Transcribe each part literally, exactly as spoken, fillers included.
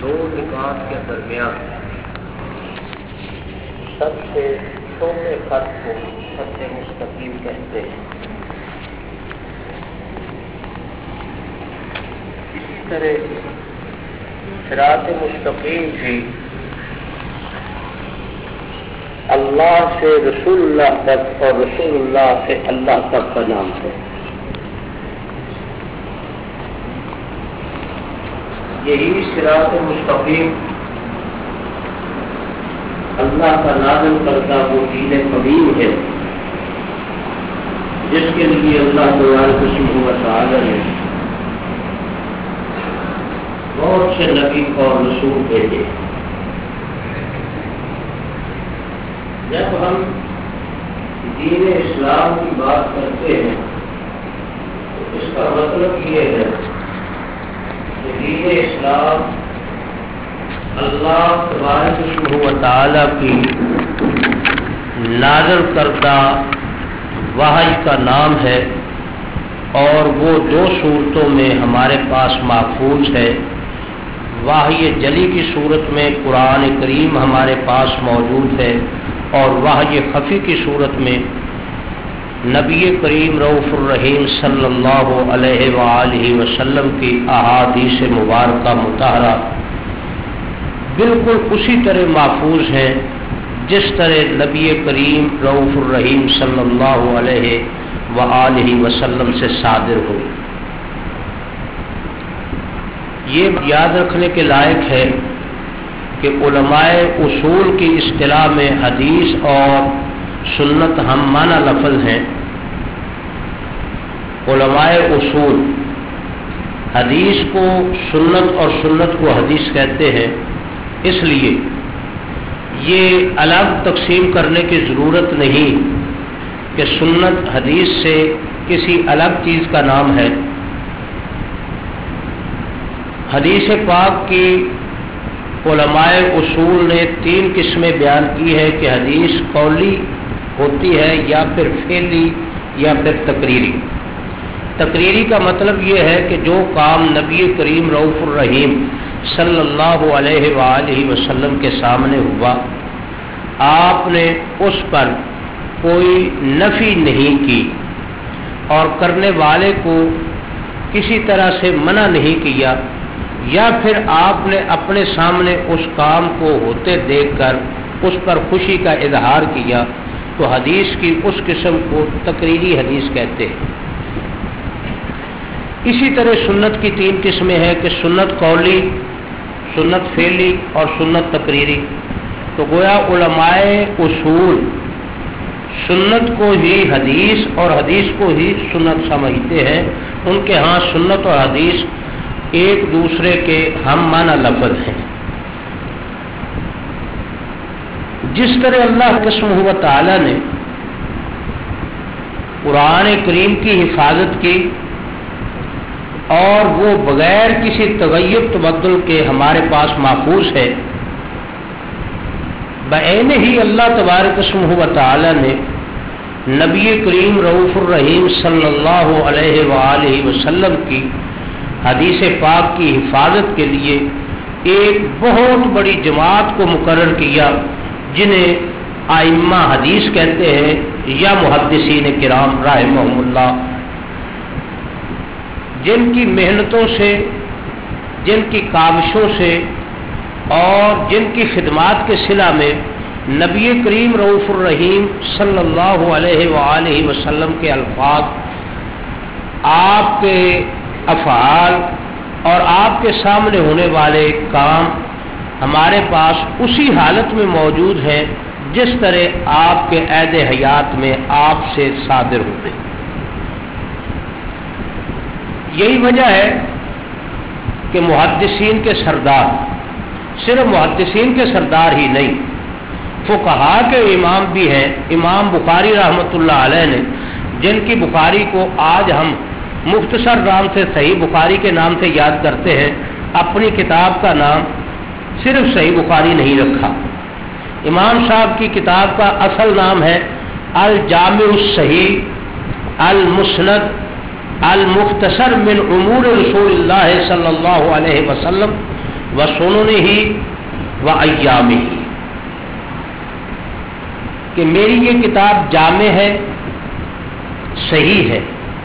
دو نکات کے درمیان سب سے چھوٹے خط کو خط مستقیم کہتے ہیں. اسی طرح صراط مستقیم بھی اللہ سے رسول اللہ تک اور رسول اللہ سے اللہ تک کا نام ہے. یہی صراط مستقیم اللہ کا نازل کرتا وہ دین قدیم ہے جس کے لیے اللہ سبحانہ و تعالی نے بہت سے نبی اور رسول بھیجے. جب ہم دین اسلام کی بات کرتے ہیں تو اس کا مطلب یہ ہے کہ دین اسلام اللہ تبارک و تعالی کی نازل کردہ وحی کا نام ہے اور وہ دو صورتوں میں ہمارے پاس محفوظ ہے. وحی جلی کی صورت میں قرآن کریم ہمارے پاس موجود ہے اور وحی خفی کی صورت میں نبی کریم رؤوف الرحیم صلی اللہ علیہ وآلہ وسلم کی احادیث مبارکہ مطہرہ بالکل اسی طرح محفوظ ہیں جس طرح نبی کریم رؤوف الرحیم صلی اللہ علیہ وآلہ وسلم سے صادر ہوئی. یہ یاد رکھنے کے لائق ہے کہ علماء اصول کی اصطلاح میں حدیث اور سنت ہم معنی لفظ ہیں. علماء اصول حدیث کو سنت اور سنت کو حدیث کہتے ہیں. اس لیے یہ الگ تقسیم کرنے کی ضرورت نہیں کہ سنت حدیث سے کسی الگ چیز کا نام ہے. حدیث پاک کی علماء اصول نے تین قسمیں بیان کی ہے کہ حدیث قولی ہوتی ہے یا پھر فعلی یا پھر تقریری. تقریری کا مطلب یہ ہے کہ جو کام نبی کریم رؤوف الرحیم صلی اللہ علیہ وآلہ وسلم کے سامنے ہوا آپ نے اس پر کوئی نفی نہیں کی اور کرنے والے کو کسی طرح سے منع نہیں کیا یا پھر آپ نے اپنے سامنے اس کام کو ہوتے دیکھ کر اس پر خوشی کا اظہار کیا تو حدیث کی اس قسم کو تقریری حدیث کہتے ہیں. اسی طرح سنت کی تین قسمیں ہیں کہ سنت قولی، سنت فعلی اور سنت تقریری. تو گویا علماء اصول سنت کو ہی حدیث اور حدیث کو ہی سنت سمجھتے ہیں. ان کے ہاں سنت اور حدیث ایک دوسرے کے ہم معنی لفظ ہیں. جس طرح اللہ سبحانہ و تعالی نے قرآن کریم کی حفاظت کی اور وہ بغیر کسی تغیر تبدل کے ہمارے پاس محفوظ ہے، بعین ہی اللہ تبارک و تعالی نے نبی کریم رؤوف الرحیم صلی اللہ علیہ وآلہ وسلم کی حدیث پاک کی حفاظت کے لیے ایک بہت بڑی جماعت کو مقرر کیا جنہیں ائمہ حدیث کہتے ہیں یا محدثین کرام رحمہم اللہ، جن کی محنتوں سے، جن کی کاوشوں سے اور جن کی خدمات کے صلہ میں نبی کریم رؤوف الرحیم صلی اللہ علیہ وآلہ وسلم کے الفاظ، آپ کے افعال اور آپ کے سامنے ہونے والے کام ہمارے پاس اسی حالت میں موجود ہیں جس طرح آپ کے عہد حیات میں آپ سے صادر ہوتے. یہی وجہ ہے کہ محدثین کے سردار، صرف محدثین کے سردار ہی نہیں، فقہا کے امام بھی ہیں. امام بخاری رحمۃ اللہ علیہ نے، جن کی بخاری کو آج ہم مختصر نام سے صحیح بخاری کے نام سے یاد کرتے ہیں، اپنی کتاب کا نام صرف صحیح بخاری نہیں رکھا. امام صاحب کی کتاب کا اصل نام ہے الجامع الصحیح المسند المختصر من امور رسول اللہ صلی اللہ علیہ وسلم व सुननिही व अय्यामिही, कि मेरी ये किताब जामे है, सही है,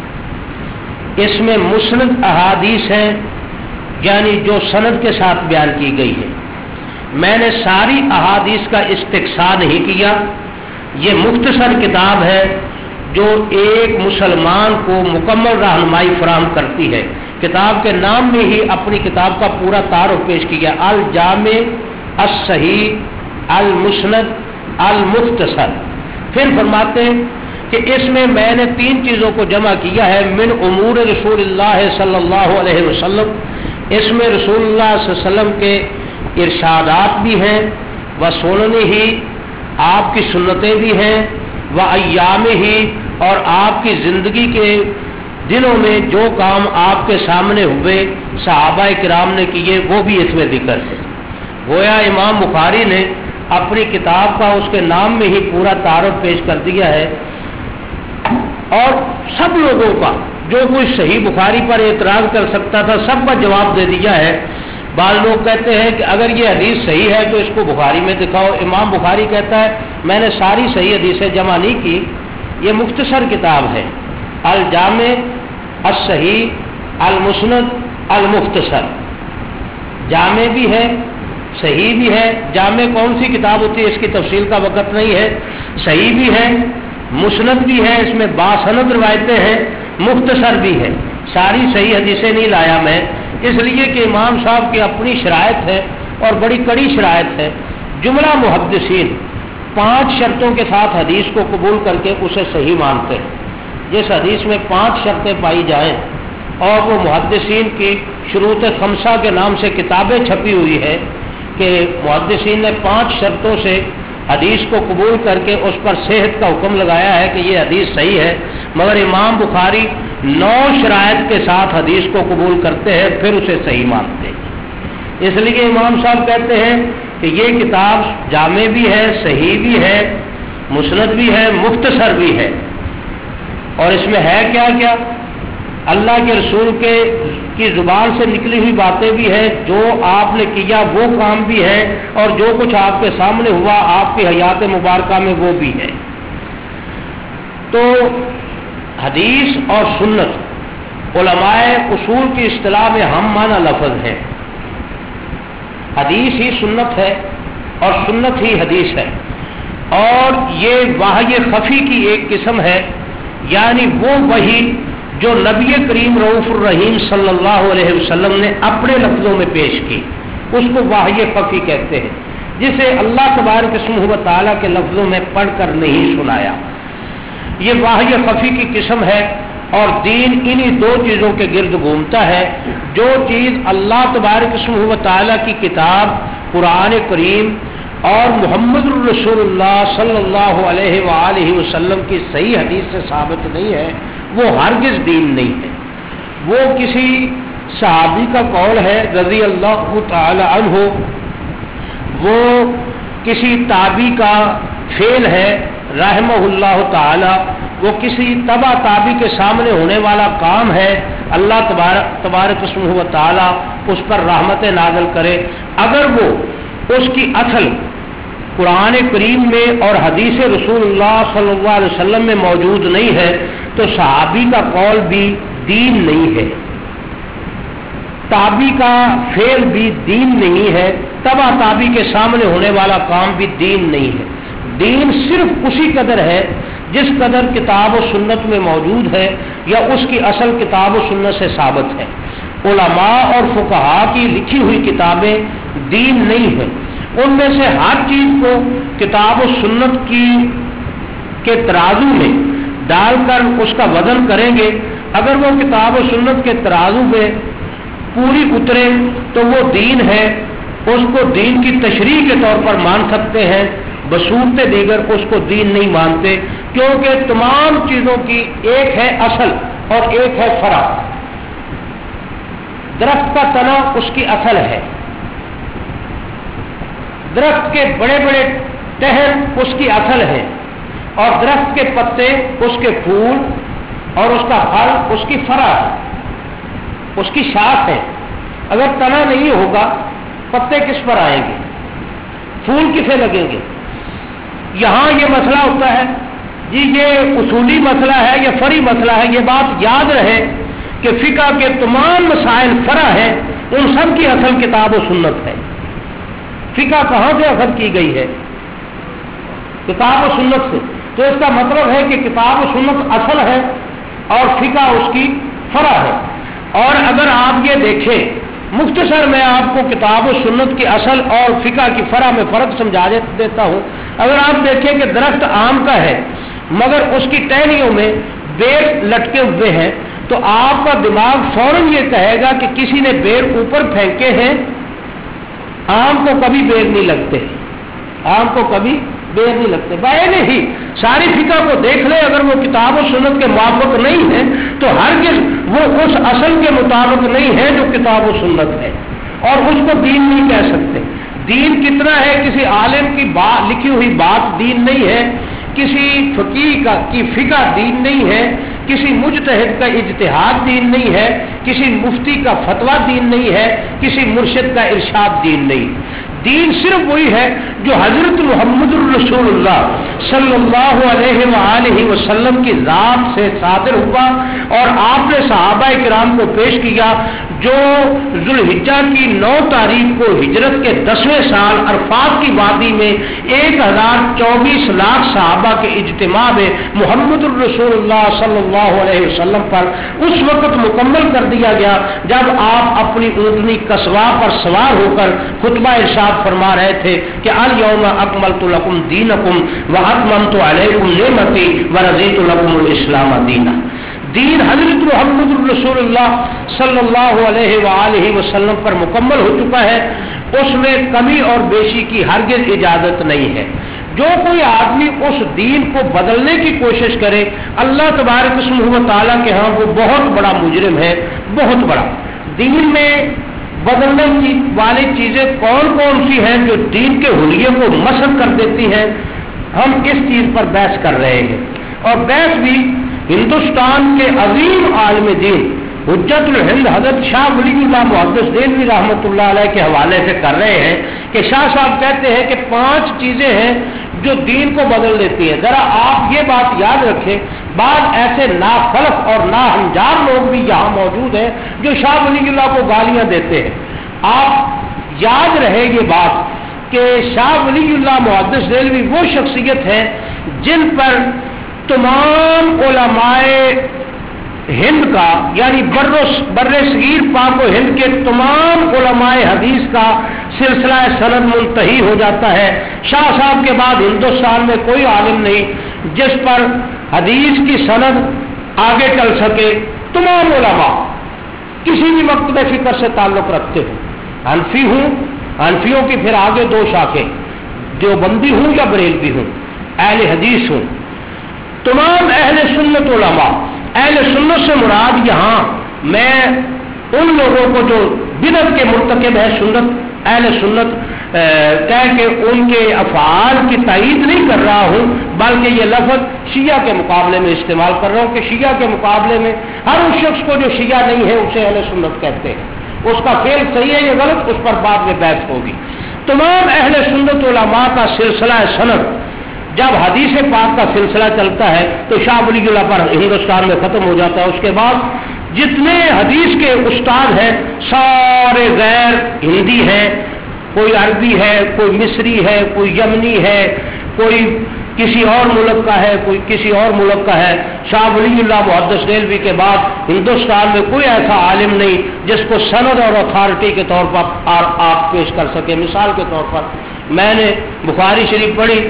इसमें मुस्नद अहादीस है, यानी जो सनद के साथ बयान की गई है। मैंने सारी अहादीस का इस्तिक़सा नहीं किया, ये मुख्तसर किताब है जो एक मुसलमान को मुकम्मल रहनुमाई फराहम करती है। किताब के नाम में ही अपनी किताब का पूरा तारुफ पेश किया, अल जामे अस सही अल मुस्नद अल मुख्तसर। फिर फरमाते हैं कि इसमें मैंने तीन चीज़ों को जमा किया है, मिन उमूर रसूलुल्लाह सल्लल्लाहु अलैहि वसल्लम, इसमें रसूलुल्लाह सल्लल्लाहु अलैहि वसल्लम के इरशादात भी हैं, व सुननिही, आपकी सुन्नतें भी हैं, व अय्यामिही, और आपकी ज़िंदगी के दिनों में जो काम आपके सामने हुए सहाबाए किराम ने किए वो भी इसमें जिक्र है। गोया इमाम बुखारी ने अपनी किताब का उसके नाम में ही पूरा तारुफ पेश कर दिया है, और सब लोगों का जो कोई सही बुखारी पर एतराज़ कर सकता था सबका जवाब दे दिया है। बाल लोग कहते हैं कि अगर ये हदीस सही है तो इसको बुखारी में दिखाओ। इमाम बुखारी कहता है मैंने सारी सही हदीसें जमा नहीं की, ये मुख्तसर किताब है, अल जामे अस सही अल मुस्नद अल मुख्तसर। जामे भी है, सही भी है। जामे कौन सी किताब होती है इसकी तफसील का वक़्त नहीं है। सही भी है, मुस्नद भी है, इसमें बासनद रिवायतें हैं, मुख्तसर भी है। सारी सही हदीसें नहीं लाया मैं, इसलिए कि इमाम साहब की अपनी शरायत है और बड़ी कड़ी शरायत है। जुमला मुहद्दिसीन पांच शर्तों के साथ हदीस को कबूल करके उसे सही मानते हैं। जिस हदीस में पांच शर्तें पाई जाएं, और वो मुहद्दिसीन की शुरूत खमसा के नाम से किताबें छपी हुई है कि मुहद्दिसीन ने पांच शर्तों से हदीस को कबूल करके उस पर सेहत का हुक्म लगाया है कि ये हदीस सही है, मगर इमाम बुखारी नौ शरायत के साथ हदीस को कबूल करते हैं, फिर उसे सही मानते हैं। इसलिए इमाम साहब कहते हैं कि ये किताब जामे भी है, सही भी है, मुस्नद भी है, मुख्तसर भी है। और इसमें है क्या क्या? अल्लाह के रसूल के की जुबान से निकली हुई बातें भी है, जो आपने किया वो काम भी है, और जो कुछ आपके सामने हुआ आपकी हयात मुबारका में वो भी है। तो हदीस और सुन्नत उलमाए उसूल की इस्तिलाह में हम माना लफ्ज़ है। हदीस ही सुन्नत है और सुन्नत ही हदीस है, और ये वाह्य खफी की एक किस्म है, यानी वो वही जो नबी करीम रऊफ़ुर रहीम सल्लल्लाहु अलैहि वसल्लम ने अपने लफ्ज़ों में पेश की, उसको वाह्य खफी कहते हैं, जिसे अल्लाह तबारक व तआला के लफ्ज़ों में पढ़कर नहीं सुनाया। ये वाह्य खफी की किस्म है, और दीन इन्हीं दो चीज़ों के गिर्द घूमता है। जो चीज़ अल्लाह तबारक व तआला की किताब कुरान करीम और मुहम्मदुर रसूलुल्लाह सल्लल्लाहु अलैहि वालैहि वसल्लम की सही हदीस से साबित नहीं है, वो हरगिज़ दीन नहीं है। वो किसी सहाबी का कौल है रज़ी अल्लाह तआला अन्हु, वो किसी ताबी का फेल है रहमहुल्लाह ताला, वो किसी तबा ताबी के सामने होने वाला काम है। अल्लाह तबारक तबारक व तआला उस पर रहमत नाज़िल करे। अगर वो उसकी असल कुरान करीम में और हदीस रसूलुल्लाह सल्लल्लाहु अलैहि वसल्लम में मौजूद नहीं है, तो सहाबी का कौल भी दीन नहीं है, ताबी का फेल भी दीन नहीं है, तबा ताबी के सामने होने वाला काम भी दीन नहीं है। दीन सिर्फ उसी कदर है जिस कदर किताब और सुन्नत में मौजूद है, या उसकी असल किताब और सुन्नत से साबित है। उलमा और फुकहा की लिखी हुई किताबें दीन नहीं है। उनमें से हर चीज को किताब और सुन्नत की के तराजू में डालकर उसका वजन करेंगे। अगर वो किताब और सुन्नत के तराजू में पूरी उतरे तो वो दीन है, उसको दीन की तशरीह के तौर पर मान सकते हैं, बसूरत दीगर उसको दीन नहीं मानते, क्योंकि तमाम चीजों की एक है असल और एक है फरा। दरख्त का तना उसकी असल है, दरख्त के बड़े बड़े टहर उसकी असल है, और दरख्त के पत्ते उसके फूल और उसका फल उसकी फरा है, उसकी शाख है। अगर तना नहीं होगा پتے کس پر آئیں گے، پھول کسے لگیں گے؟ یہاں یہ مسئلہ ہوتا ہے جی، یہ اصولی مسئلہ ہے، یہ فرعی مسئلہ ہے. یہ بات یاد رہے کہ فقہ کے تمام مسائل فرع ہیں، ان سب کی اصل کتاب و سنت ہے. فقہ کہاں سے اخذ کی گئی ہے؟ کتاب و سنت سے. تو اس کا مطلب ہے کہ کتاب و سنت اصل ہے اور فقہ اس کی فرع ہے. اور اگر آپ یہ دیکھیں، مختصر میں آپ کو کتاب و سنت کی اصل اور فقہ کی فرع میں فرق سمجھا دیتا ہوں. اگر آپ دیکھیں کہ درخت آم کا ہے مگر اس کی ٹہنیوں میں بیر لٹکے ہوئے ہیں، تو آپ کا دماغ فوراً یہ کہے گا کہ کسی نے بیر اوپر پھینکے ہیں. آم کو کبھی بیر نہیں لگتے، آم کو کبھی بیر نہیں لگتے. بائے نہیں، ساری فقہ کو دیکھ لے، اگر وہ کتاب و سنت کے موافق نہیں ہے تو ہرگز وہ اس اصل کے مطابق نہیں ہے جو کتاب و سنت ہے، اور اس کو دین نہیں کہہ سکتے. دین کتنا ہے؟ کسی عالم کی بات لکھی ہوئی بات دین نہیں ہے، کسی فقیہ کا کی فقہ دین نہیں ہے، کسی مجتہد کا اجتہاد دین نہیں ہے، کسی مفتی کا فتویٰ دین نہیں ہے، کسی مرشد کا ارشاد دین نہیں. دین صرف وہی ہے جو حضرت محمد الرسول اللہ صلی اللہ علیہ وآلہ وسلم کی ذات سے صادر ہوا اور آپ نے صحابہ کرام کو پیش کیا، جو ذوالحجہ کی نو تاریخ کو ہجرت کے دسویں سال عرفات کی وادی میں ایک ہزار چوبیس لاکھ صحابہ کے اجتماع میں محمد الرسول اللہ صلی اللہ علیہ وسلم پر اس وقت مکمل کر دیا گیا جب آپ اپنی اونٹنی قصوا پر سوار ہو کر خطبہ ارشاد فرما رہے تھے کہ الیوم اکملت لکم دینکم واتممت علیکم نعمتی ورضیت لکم الاسلام دینا. دین حضرت محمد الرسول اللہ صلی اللہ علیہ وآلہ وسلم پر مکمل ہو چکا ہے، اس میں کمی اور بیشی کی ہرگز اجازت نہیں ہے. جو کوئی آدمی اس دین کو بدلنے کی کوشش کرے، اللہ تبارک اسمہ و تعالیٰ کے ہاں وہ بہت بڑا مجرم ہے، بہت بڑا. دین میں بدلنے کی والی چیزیں کون کون سی ہیں جو دین کے حلیے کو مسخ کر دیتی ہیں، ہم اس چیز پر بحث کر رہے ہیں. اور بحث بھی ہندوستان کے عظیم عالم دین حجت الہند حضرت شاہ ولی اللہ محدث دہلوی رحمۃ اللہ علیہ کے حوالے سے کر رہے ہیں کہ شاہ صاحب کہتے ہیں کہ پانچ چیزیں ہیں جو دین کو بدل دیتی ہیں. ذرا آپ یہ بات یاد رکھیں، بعض ایسے ناخلف اور ناہنجار لوگ بھی یہاں موجود ہیں جو شاہ ولی اللہ کو گالیاں دیتے ہیں. آپ یاد رہے یہ بات کہ شاہ ولی اللہ محدث دہلوی وہ شخصیت ہے جن پر تمام علماء ہند کا یعنی بر بر صغیر پاک و ہند کے تمام علماء حدیث کا سلسلہ سند منتہی ہو جاتا ہے. شاہ صاحب کے بعد ہندوستان میں کوئی عالم نہیں جس پر حدیث کی سند آگے چل سکے. تمام علماء کسی بھی مکتب فکر سے تعلق رکھتے ہوں، حنفی ہوں، حنفیوں کی پھر آگے دو شاخیں، دیوبندی ہوں یا بریلوی ہوں، اہل حدیث ہوں، تمام اہل سنت علماء. اہل سنت سے مراد یہاں میں ان لوگوں کو جو بدعت کے مرتکب ہے سنت اہل سنت کہہ کے ان کے افعال کی تائید نہیں کر رہا ہوں، بلکہ یہ لفظ شیعہ کے مقابلے میں استعمال کر رہا ہوں کہ شیعہ کے مقابلے میں ہر اس شخص کو جو شیعہ نہیں ہے اسے اہل سنت کہتے ہیں. اس کا فعل صحیح ہے یا غلط اس پر بعد میں بحث ہوگی. تمام اہل سنت علماء کا سلسلہ سند جب حدیث پاک کا سلسلہ چلتا ہے تو شاہ ولی اللہ پر ہندوستان میں ختم ہو جاتا ہے. اس کے بعد جتنے حدیث کے استاد ہیں سارے غیر ہندی ہیں، کوئی عربی ہے، کوئی مصری ہے، کوئی یمنی ہے، کوئی کسی اور ملک کا ہے، کوئی کسی اور ملک کا ہے. شاہ ولی اللہ محدث دہلوی کے بعد ہندوستان میں کوئی ایسا عالم نہیں جس کو سند اور اتھارٹی کے طور پر آپ پیش کر سکے. مثال کے طور پر میں نے بخاری شریف پڑھی،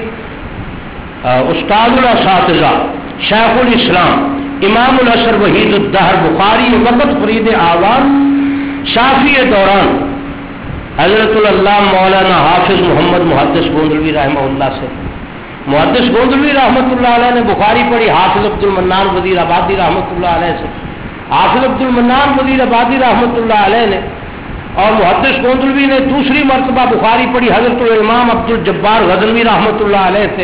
استاد الاساتذہ شیخ الاسلام امام العصر وحید الدہر بخاری وقت فرید آواز شافی دوران حضرت اللہ مولانا حافظ محمد محدث گوندلوی رحمہ اللہ سے. محدث گوندلوی رحمۃ اللہ علیہ نے بخاری پڑھی حافظ عبد المنان وزیر آبادی رحمۃ اللہ علیہ سے. حافظ عبد المنان وزیر آبادی رحمۃ اللہ علیہ نے اور محدث گوندلوی نے دوسری مرتبہ بخاری پڑھی حضرت الامام عبد الجبار غزنوی رحمۃ اللہ علیہ سے.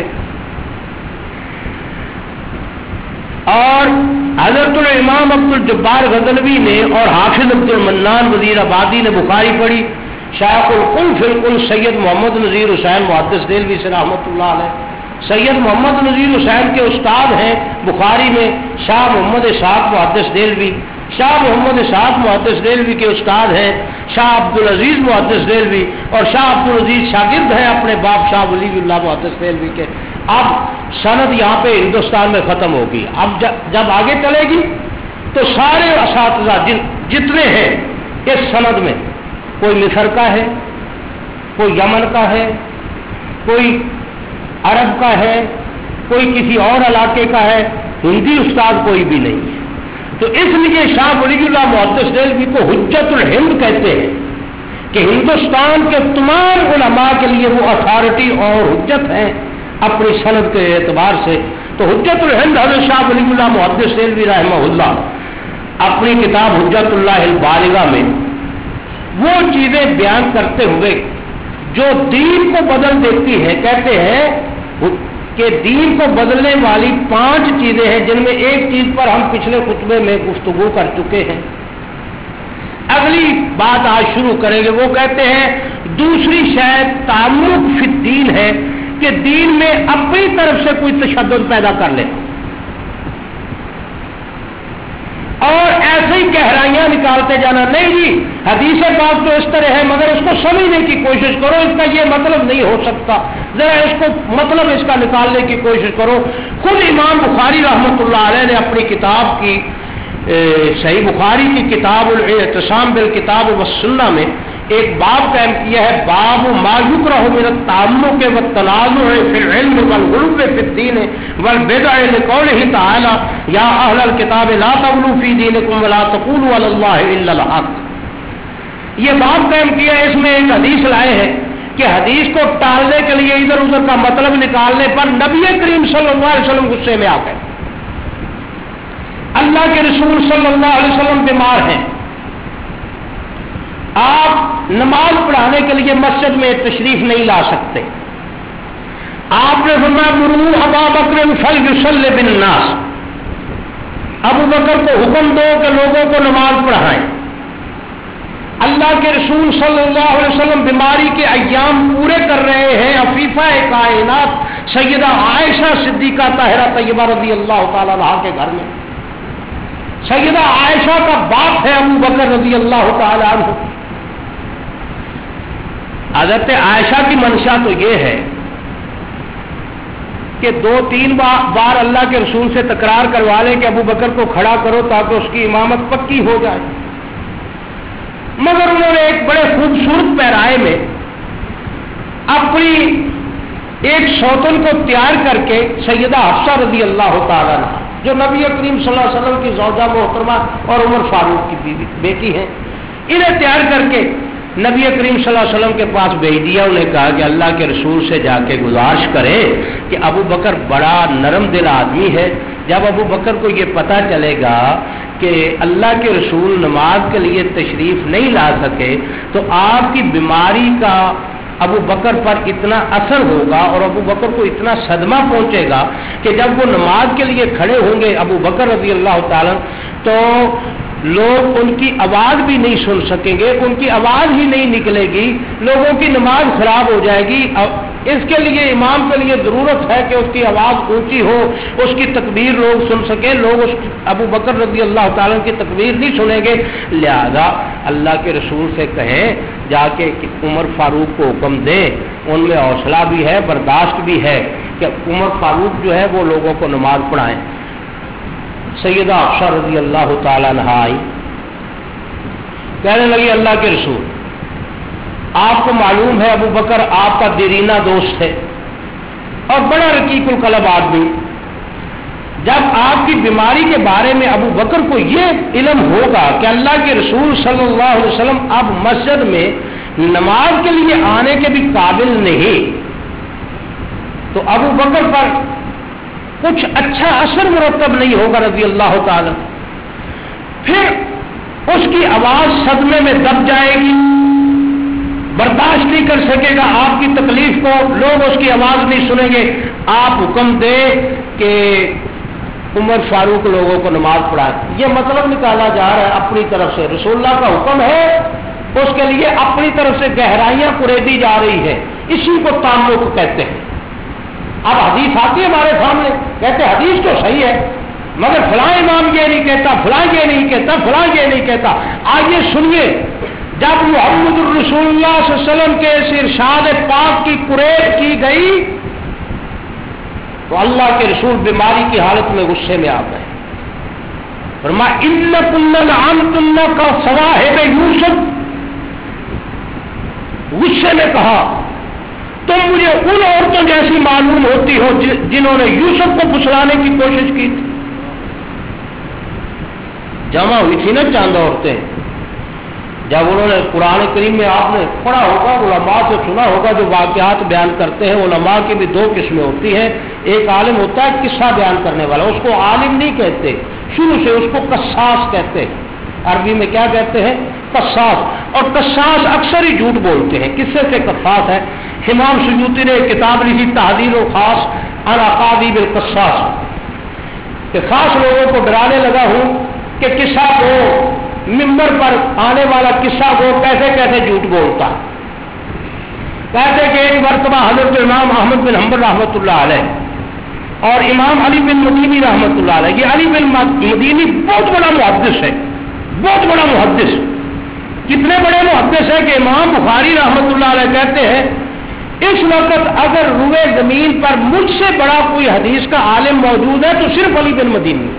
اور حضرت الامام عبد الجبار غزنوی نے اور حافظ عبد المنان وزیر آبادی نے بخاری پڑھی شیخ القل فی القل سید محمد نذیر حسین محدث دہلوی سے رحمۃ اللہ علیہ، سید محمد نذیر حسین کے استاد ہیں بخاری میں شاہ محمد اسحاق محدث دہلوی، شاہ محمد اسحاق محدث دہلوی کے استاد ہیں شاہ عبدالعزیز محدث دہلوی، اور شاہ عبدالعزیز شاگرد ہیں اپنے باپ شاہ ولی اللہ محدث دہلوی کے۔ اب سند یہاں پہ ہندوستان میں ختم ہوگی، اب جب آگے چلے گی تو سارے اساتذہ جتنے ہیں اس سند میں، کوئی مصر کا ہے، کوئی یمن کا ہے، کوئی عرب کا ہے، کوئی کسی اور علاقے کا ہے، ہندی استاد کوئی بھی نہیں ہے۔ تو اس لیے شاہ ولی اللہ محدث دہلوی کو حجت الہند کہتے ہیں کہ ہندوستان کے تمام علماء کے لیے وہ اتھارٹی اور حجت ہیں اپنی سند کے اعتبار سے۔ تو حجت الہند حضرت شاہ ولی اللہ محدث دہلوی رحمہ اللہ اپنی کتاب حجت اللہ البالغہ میں وہ چیزیں بیان کرتے ہوئے جو دین کو بدل دیتی ہیں، کہتے ہیں کہ دین کو بدلنے والی پانچ چیزیں ہیں، جن میں ایک چیز پر ہم پچھلے خطبے میں گفتگو کر چکے ہیں۔ اگلی بات آج شروع کریں گے، وہ کہتے ہیں دوسری شاید تعلق فی الدین ہے کہ دین میں اپنی طرف سے کوئی تشدد پیدا کر لے اور ایسے ہی گہرائیاں نکالتے جانا۔ نہیں جی حدیث پاک تو اس طرح ہے، مگر اس کو سمجھنے کی کوشش کرو، اس کا یہ مطلب نہیں ہو سکتا، ذرا اس کو مطلب اس کا نکالنے کی کوشش کرو۔ خود امام بخاری رحمۃ اللہ علیہ نے اپنی کتاب کی صحیح بخاری کی کتاب الاعتصام بالکتاب والسنہ میں ایک باب قائم کیا ہے، باب ما یکرہ من التعلق والتنازع فی العلم والغلو فی الدین والبدع لقولہ تعالی یا اہل الکتاب لا تغلوا فی دینکم ولا تقولوا علی اللہ الا الحق۔ یہ باب قائم کیا ہے، اس میں ایک حدیث لائے ہیں کہ حدیث کو ٹالنے کے لیے ادھر ادھر کا مطلب نکالنے پر نبی کریم صلی اللہ علیہ وسلم غصے میں آ گئے۔ اللہ کے رسول صلی اللہ علیہ وسلم بیمار ہیں، آپ نماز پڑھانے کے لیے مسجد میں تشریف نہیں لا سکتے، آپ نے فرمایا مروا ابا بکر فلیصلی بالناس، ابو بکر کو حکم دو کہ لوگوں کو نماز پڑھائیں۔ اللہ کے رسول صلی اللہ علیہ وسلم بیماری کے ایام پورے کر رہے ہیں، عفیفہ کائنات سیدہ عائشہ صدیقہ طاہرہ طیبہ رضی اللہ تعالیٰ عنہا کے گھر میں۔ سیدہ عائشہ کا باپ ہے ابو بکر رضی اللہ تعالیٰ عنہ۔ حضرت عائشہ کی منشا تو یہ ہے کہ دو تین بار اللہ کے رسول سے تکرار کروا لیں کہ ابو بکر کو کھڑا کرو تاکہ اس کی امامت پکی ہو جائے، مگر انہوں نے ایک بڑے خوبصورت پیرائے میں اپنی ایک سوتن کو تیار کر کے سیدہ حفصہ رضی اللہ تعالیٰ عنہ جو نبی کریم صلی اللہ علیہ وسلم کی زوجہ محترمہ اور عمر فاروق کی بیوی بیٹی ہیں، انہیں تیار کر کے نبی کریم صلی اللہ علیہ وسلم کے پاس بھیج دیا۔ انہیں کہا کہ اللہ کے رسول سے جا کے گزارش کرے کہ ابو بکر بڑا نرم دل آدمی ہے، جب ابو بکر کو یہ پتہ چلے گا کہ اللہ کے رسول نماز کے لیے تشریف نہیں لا سکے تو آپ کی بیماری کا ابو بکر پر اتنا اثر ہوگا اور ابو بکر کو اتنا صدمہ پہنچے گا کہ جب وہ نماز کے لیے کھڑے ہوں گے ابو بکر رضی اللہ تعالیٰ تو لوگ ان کی آواز بھی نہیں سن سکیں گے، ان کی آواز ہی نہیں نکلے گی، لوگوں کی نماز خراب ہو جائے گی۔ اس کے لیے امام کے لیے ضرورت ہے کہ اس کی آواز اونچی ہو، اس کی تکبیر لوگ سن سکیں، لوگ اس ابو بکر رضی اللہ تعالیٰ کی تکبیر نہیں سنیں گے، لہذا اللہ کے رسول سے کہیں جا کے عمر فاروق کو حکم دیں، ان میں حوصلہ بھی ہے برداشت بھی ہے کہ عمر فاروق جو ہے وہ لوگوں کو نماز پڑھائیں۔ سیدہ حفصہ رضی اللہ تعالیٰ عنہا آئی، کہنے لگی اللہ کے رسول آپ کو معلوم ہے ابو بکر آپ کا دیرینہ دوست ہے اور بڑا رقیق القلب آدمی، جب آپ کی بیماری کے بارے میں ابو بکر کو یہ علم ہوگا کہ اللہ کے رسول صلی اللہ علیہ وسلم اب مسجد میں نماز کے لیے آنے کے بھی قابل نہیں تو ابو بکر پر کچھ اچھا اثر مرتب نہیں ہوگا رضی اللہ تعالی، پھر اس کی آواز صدمے میں دب جائے گی، برداشت نہیں کر سکے گا آپ کی تکلیف کو، لوگ اس کی آواز نہیں سنیں گے، آپ حکم دے کہ عمر فاروق لوگوں کو نماز پڑھائے۔ یہ مطلب نکالا جا رہا ہے اپنی طرف سے، رسول اللہ کا حکم ہے، اس کے لیے اپنی طرف سے گہرائیاں کریدی جا رہی ہے، اسی کو تعلق کہتے ہیں۔ اب حدیث آتی ہے ہمارے سامنے، کہتے ہیں حدیث تو صحیح ہے مگر فلاں امام یہ نہیں کہتا، فلاں یہ نہیں کہتا، فلاں یہ نہیں کہتا۔ آئیے سنیے، جب محمد الرسول اللہ صلی اللہ علیہ وسلم کے اس ارشاد پاک کی قرید کی گئی تو اللہ کے رسول بیماری کی حالت میں غصے میں آ گئے۔ فرمایا انکم لعنتن کا صواحب یوسف، غصے میں کہا تم مجھے ان عورتوں جیسی معلوم ہوتی ہو جنہوں نے یوسف کو پھسلانے کی کوشش کی تھی۔ جمع ہوئی تھی نا چاند عورتیں، جب انہوں نے قرآن کریم میں آپ نے پڑھا ہوگا، علماء سے سنا ہوگا، جو واقعات بیان کرتے ہیں، علماء کی بھی دو قسمیں ہوتی ہیں، ایک عالم ہوتا ہے قصہ بیان کرنے والا، اس کو عالم نہیں کہتے، شروع سے اس کو قصاص کہتے ہیں، عربی میں کیا کہتے ہیں؟ قصاص۔ اور قصاص اکثر ہی جھوٹ بولتے ہیں، قصے سے قصاص ہے۔ امام سیوطی نے ایک کتاب لکھی تحذیر الخاص عن اکاذیب القصاص، کہ خاص لوگوں کو ڈرانے لگا ہوں کہ قصہ کو ممبر پر آنے والا قصہ کو کیسے کیسے جھوٹ بولتا۔ کہتے کہ ایک مرتبہ حضرت امام احمد بن حنبل رحمۃ اللہ علیہ اور امام علی بن مدینی رحمۃ اللہ علیہ، یہ علی بن مدینی بہت بڑا محدث ہے، بہت بڑا محدث، کتنے بڑے محدث ہے کہ امام بخاری رحمۃ اللہ علیہ کہتے ہیں اس وقت اگر روئے زمین پر مجھ سے بڑا کوئی حدیث کا عالم موجود ہے تو صرف علی بن مدینی،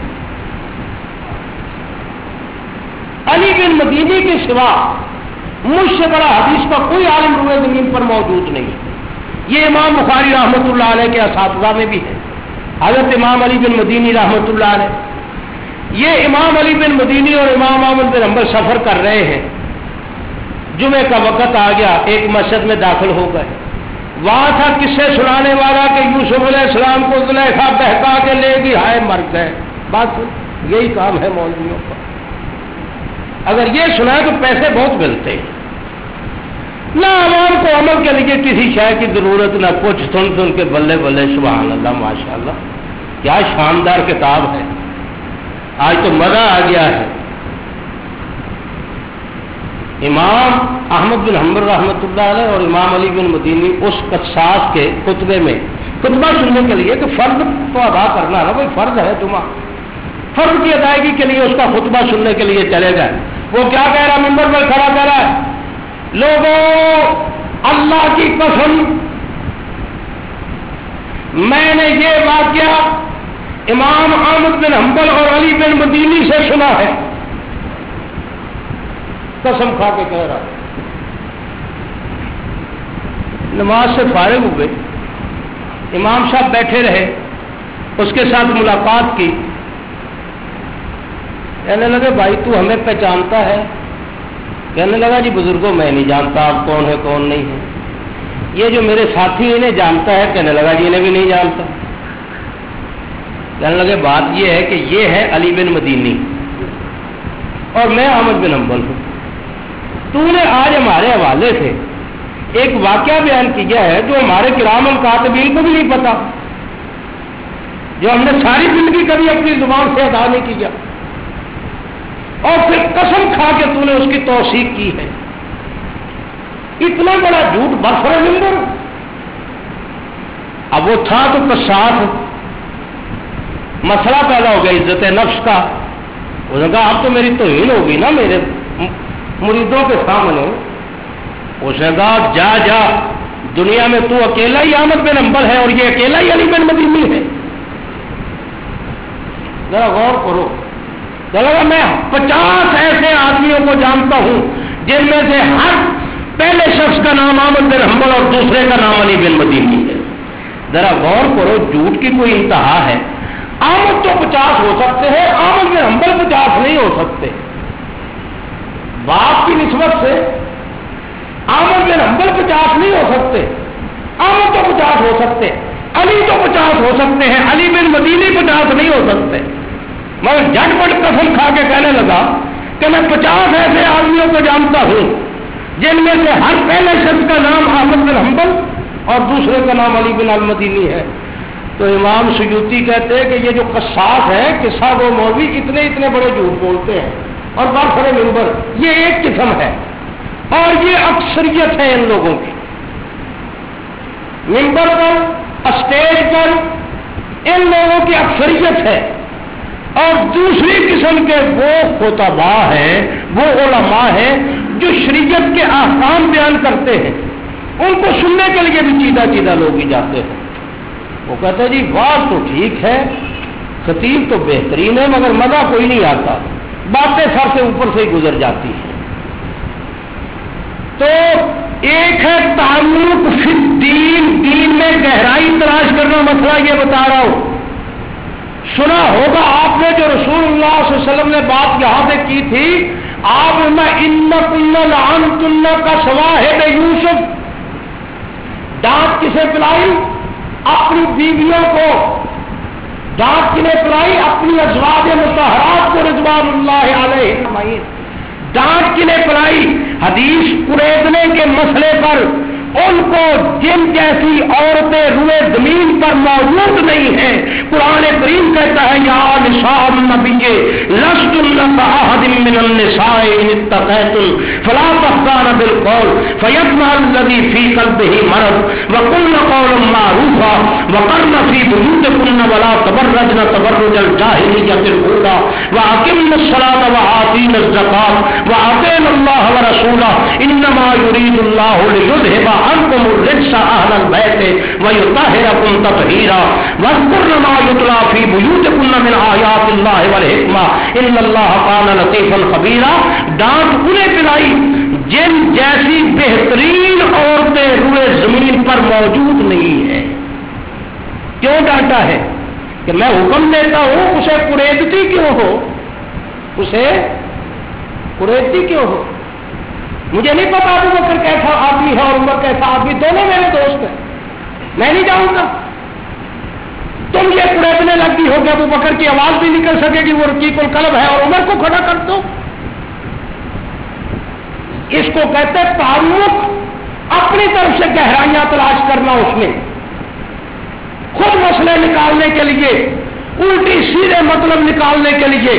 علی بن مدینی کے سوا مجھ سے بڑا حدیث کا کوئی عالم روئے زمین پر موجود نہیں۔ یہ امام بخاری رحمۃ اللہ علیہ کے اساتذہ میں بھی ہے، حضرت امام علی بن مدینی رحمۃ اللہ علیہ۔ یہ امام علی بن مدینی اور امام احمد بن حنبل سفر کر رہے ہیں، جمعے کا وقت آ گیا، ایک مسجد میں داخل ہو گئے، وہاں تھا قصے سنانے والا کہ یوسف علیہ السلام کو زلیخا بہکا کے لے گی، ہائے مر گئے، بس یہی کام ہے مولویوں کا، اگر یہ سنا تو پیسے بہت ملتے ہیں، نہ عوام کو عمل کے لیے کسی شے کی ضرورت، نہ کچھ، سن سن کے بلے بلے سبحان اللہ ماشاء اللہ، کیا شاندار کتاب ہے، آج تو مزہ آ گیا ہے۔ امام احمد بن حنبل رحمۃ اللہ علیہ اور امام علی بن مدینی اس قصاص کے خطبے میں خطبہ سننے کے لیے، کہ فرض تو ادا کرنا نا، کوئی فرض ہے جمعہ، فرض کی ادائیگی کے لیے اس کا خطبہ سننے کے لیے چلے گئے۔ وہ کیا کہہ رہا، ممبر پر کھڑا کہہ رہا ہے، لوگوں اللہ کی قسم میں نے یہ واقعہ امام احمد بن حنبل اور علی بن مدینی سے سنا ہے، قسم کھا کے کہہ رہا۔ نماز سے فارغ ہوئے، امام صاحب بیٹھے رہے، اس کے ساتھ ملاقات کی، کہنے لگے بھائی تو ہمیں پہچانتا ہے؟ کہنے لگا جی بزرگوں میں نہیں جانتا آپ کون ہے کون نہیں ہے، یہ جو میرے ساتھی انہیں جانتا ہے؟ کہنے لگا جی انہیں بھی نہیں جانتا۔ کہنے لگے بات یہ ہے کہ یہ ہے علی بن مدینی اور میں احمد بن حنبل ہوں، تو نے آج ہمارے حوالے سے ایک واقعہ بیان کیا ہے جو ہمارے کرام الکاتبین کو بھی نہیں پتا، جو ہم نے ساری زندگی کبھی اپنی زبان سے ادا نہیں کیا، اور پھر قسم کھا کے تو نے اس کی توثیق کی ہے، اتنا بڑا جھوٹ برفر ممبر۔ اب وہ تھا تو قصاص، مسئلہ پیدا ہو گیا عزت نفس کا، انہوں نے کہا اب تو میری توہین ہوگی نا میرے مریدوں کے سامنے۔ اس نے کہا جا جا، دنیا میں تو اکیلا ہی احمد بن حنبل ہے اور یہ اکیلا ہی علی بن مدینی ہے، ذرا غور کرو۔ لگا میں پچاس ایسے آدمیوں کو جانتا ہوں جن میں سے ہر پہلے شخص کا نام احمد بن حنبل اور دوسرے کا نام علی بن مدینی ہے، ذرا غور کرو، جھوٹ کی کوئی انتہا ہے؟ احمد تو پچاس ہو سکتے ہیں، احمد بن حنبل پچاس نہیں ہو سکتے، باپ کی نسبت سے احمد بن حنبل پچاس نہیں ہو سکتے، احمد تو پچاس ہو سکتے، علی تو پچاس ہو سکتے ہیں، علی بن مدینی پچاس نہیں ہو سکتے۔ مگر جھٹ پٹ قسم کھا کے کہنے لگا کہ میں پچاس ایسے آدمیوں کو جانتا ہوں جن میں سے ہر پہلے شخص کا نام احمد بن حنبل اور دوسرے کا نام علی بن المدینی ہے۔ تو امام سیوطی کہتے ہیں کہ یہ جو قصاص ہے، قصہ وہ مولوی اتنے اتنے بڑے جھوٹ بولتے ہیں اور برفر منبر، یہ ایک قسم ہے، اور یہ اکثریت ہے ان لوگوں کی. ممبر پر اسٹیج پر ان لوگوں کی اکثریت ہے. اور دوسری قسم کے وہ خطبا ہیں، وہ علماء ہیں جو شریعت کے احکام بیان کرتے ہیں، ان کو سننے کے لیے بھی چیدہ چیدہ لوگ ہی جاتے ہیں. وہ کہتے ہیں جی بات تو ٹھیک ہے، خطیب تو بہترین ہے، مگر مزہ کوئی نہیں آتا، باتیں سر سے اوپر سے ہی گزر جاتی ہیں. تو ایک ہے تعلق فی الدین، دین میں گہرائی تلاش کرنا، مسئلہ یہ بتا رہا ہوں. سنا ہوگا آپ نے جو رسول اللہ صلی اللہ علیہ وسلم نے بات یہاں پہ کی تھی، آپ میں ان کنہ لعنتن کا صواحب یوسف، ڈانٹ کسے پلائی؟ اپنی بیویوں کو. ڈانٹ کسے پلائی؟ اپنی ازواج مطہرات کو رضوان اللہ علیہ اجمعین. ڈانٹ کسے پلائی؟ حدیث قریدنے کے مسئلے پر ان کو جن جیسی عورتیں روئے زمین پر موجود نہیں ہیں. قرآن کریم کہتا ہے یا نساء النبی لستن کاحد من النساء ان اتقیتم فلا تخضعن بالقول فیطمع الذی فی قلبہ مرض وقلن قولا معروفا وقرن فی بیوتکن ولا تبرجن تبرج الجاہلیۃ الاولی واقمن الصلاۃ وآتین الزکاۃ واطیعن اللہ ورسولہ انما یرید اللہ لیذھب عنکم الرجس اہل البیت ویطہرکم تطہیرا واذکرن ما یتلی فی بیوتکن من آیات اللہ والحکمہ ان اللہ کان لطیفا خبیرا. ڈانٹ انہیں پلائی جن جیسی بہترین عورتیں روئے زمین پر موجود نہیں ہیں. کیوں ڈانٹا ہے؟ کہ میں حکم دیتا ہوں، اسے قریدتی کیوں ہو؟ اسے قریدتی کیوں ہو؟ مجھے نہیں پتا ابو بکر کیسا آدمی ہے اور عمر کیسا آدمی، دونوں میرے دوست ہیں، میں نہیں جاؤں گا. تم یہ قریدنے لگی ہو کہ ابو بکر کی آواز بھی نکل سکے کہ وہ رقیق القلب ہے اور عمر کو کھڑا کر دو. اس کو کہتے ہیں تعلق، اپنی طرف سے گہرائیاں تلاش کرنا، اس میں خود مسئلے نکالنے کے لیے، الٹی سیدھے مطلب نکالنے کے لیے.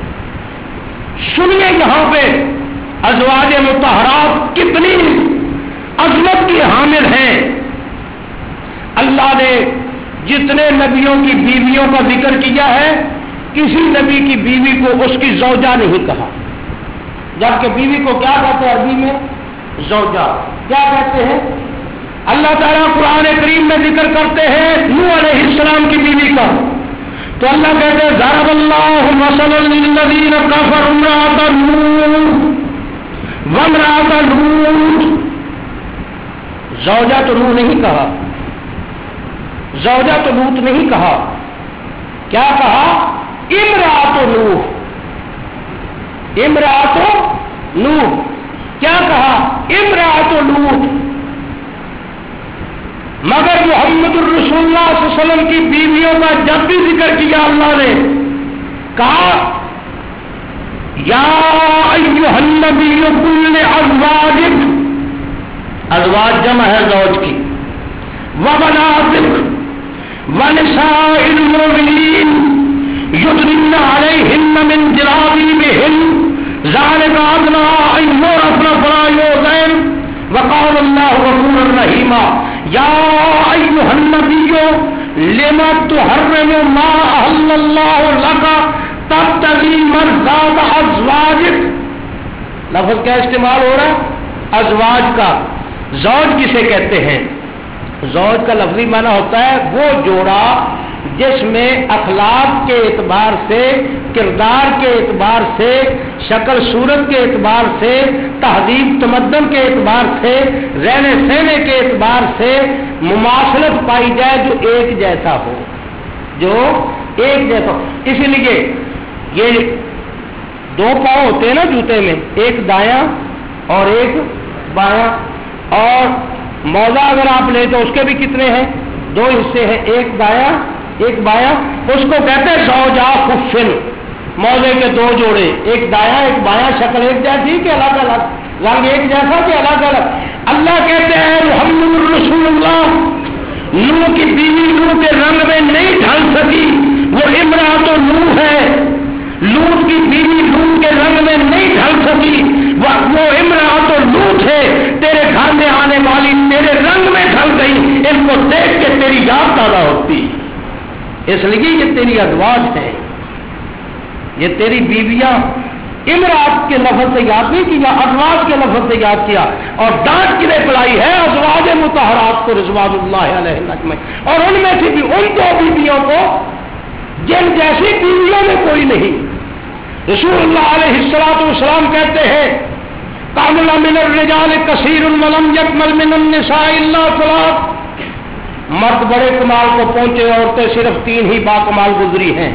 سنیے یہاں پہ ازواج مطہرات کتنی عظمت کی حامل ہیں. اللہ نے جتنے نبیوں کی بیویوں کا ذکر کیا ہے، کسی نبی کی بیوی کو اس کی زوجہ نہیں کہا، جبکہ بیوی کو کیا کہتے ہیں عربی میں؟ زوجہ. کیا کہتے ہیں؟ اللہ تعالیٰ قرآن کریم میں ذکر کرتے ہیں نوح علیہ السلام کی بیوی کا، تو اللہ کہتے ہیں ضرب اللہ مثلا للذین کفروا امرأۃ نوح وامرأۃ لوط. زوجہ تو نوح نہیں کہا، زوجہ تو لوط نہیں کہا، کیا کہا؟ امرأۃ نوح. امرأۃ نوح. کیا کہا؟ امرأۃ لوط. مگر محمد الرسول اللہ صلی اللہ علیہ وسلم کی بیویوں کا جب بھی ذکر کیا اللہ نے کہا یا ایھا النبی قل لازواجک، ازواج جمع ہے زوج کی، وبناتک ونساء المؤمنین یدنین علیہن من جلابیبہن ذلک ادنی ان یعرفن فلا یؤذین وقال اللہ غفورا رحیما. یا ایھا النبی لما تحرم ما احل اللہ لک تبتغی مرضات ازواجک. لفظ کیا استعمال ہو رہا ہے؟ ازواج کا. زوج کسے کہتے ہیں؟ زوج کا لفظی معنی ہوتا ہے وہ جوڑا جس میں اخلاق کے اعتبار سے، کردار کے اعتبار سے، شکل صورت کے اعتبار سے، تہذیب تمدن کے اعتبار سے، رہنے سہنے کے اعتبار سے مماثلت پائی جائے، جو ایک جیسا ہو، جو ایک جیسا ہو. اسی لیے یہ دو پاؤں ہوتے ہیں نا جوتے میں، ایک دایاں اور ایک بایاں، اور موزہ اگر آپ لیں تو اس کے بھی کتنے ہیں؟ دو حصے ہیں، ایک دایاں ایک بایاں. اس کو کہتے ہیں زوجا خفن. موزے کے دو جوڑے، ایک دایاں ایک بایاں، شکل ایک جیسی کہ الگ الگ، رنگ ایک جیسا کہ الگ الگ. اللہ کہتے ہیں محمد الرسول اللہ نوح کی بیوی نوح کے رنگ میں نہیں ڈھل سکی، وہ امرأۃ نوح ہے. لوط کی بیوی لوط کے رنگ میں نہیں ڈھل سکی، وہ امراۃ لوط ہے تیرے گھر میں آنے والی تیرے رنگ میں ڈھل گئی، ان کو دیکھ کے تیری یاد تازہ ہوتی، اس لیے یہ تیری ازواج ہے، یہ تیری بیویاں امراۃ کے لفظ سے یاد نہیں کیا، ازواج کے لفظ سے یاد کیا، اور ڈانٹ کے لیے پڑھائی ہے ازواج مطہرات کو رضوان اللہ علیہ اجمعین، اور ان میں سے بھی ان دو بیویوں کو جن جیسی بیویوں میں کوئی نہیں۔ رسول اللہ علیہ الصلوۃ والسلام کہتے ہیں کامل من الرجال کثیر ولم یکمل من النساء الا ثلاث، مرد بڑے کمال کو پہنچے، عورتیں صرف تین ہی با کمال گزری ہیں۔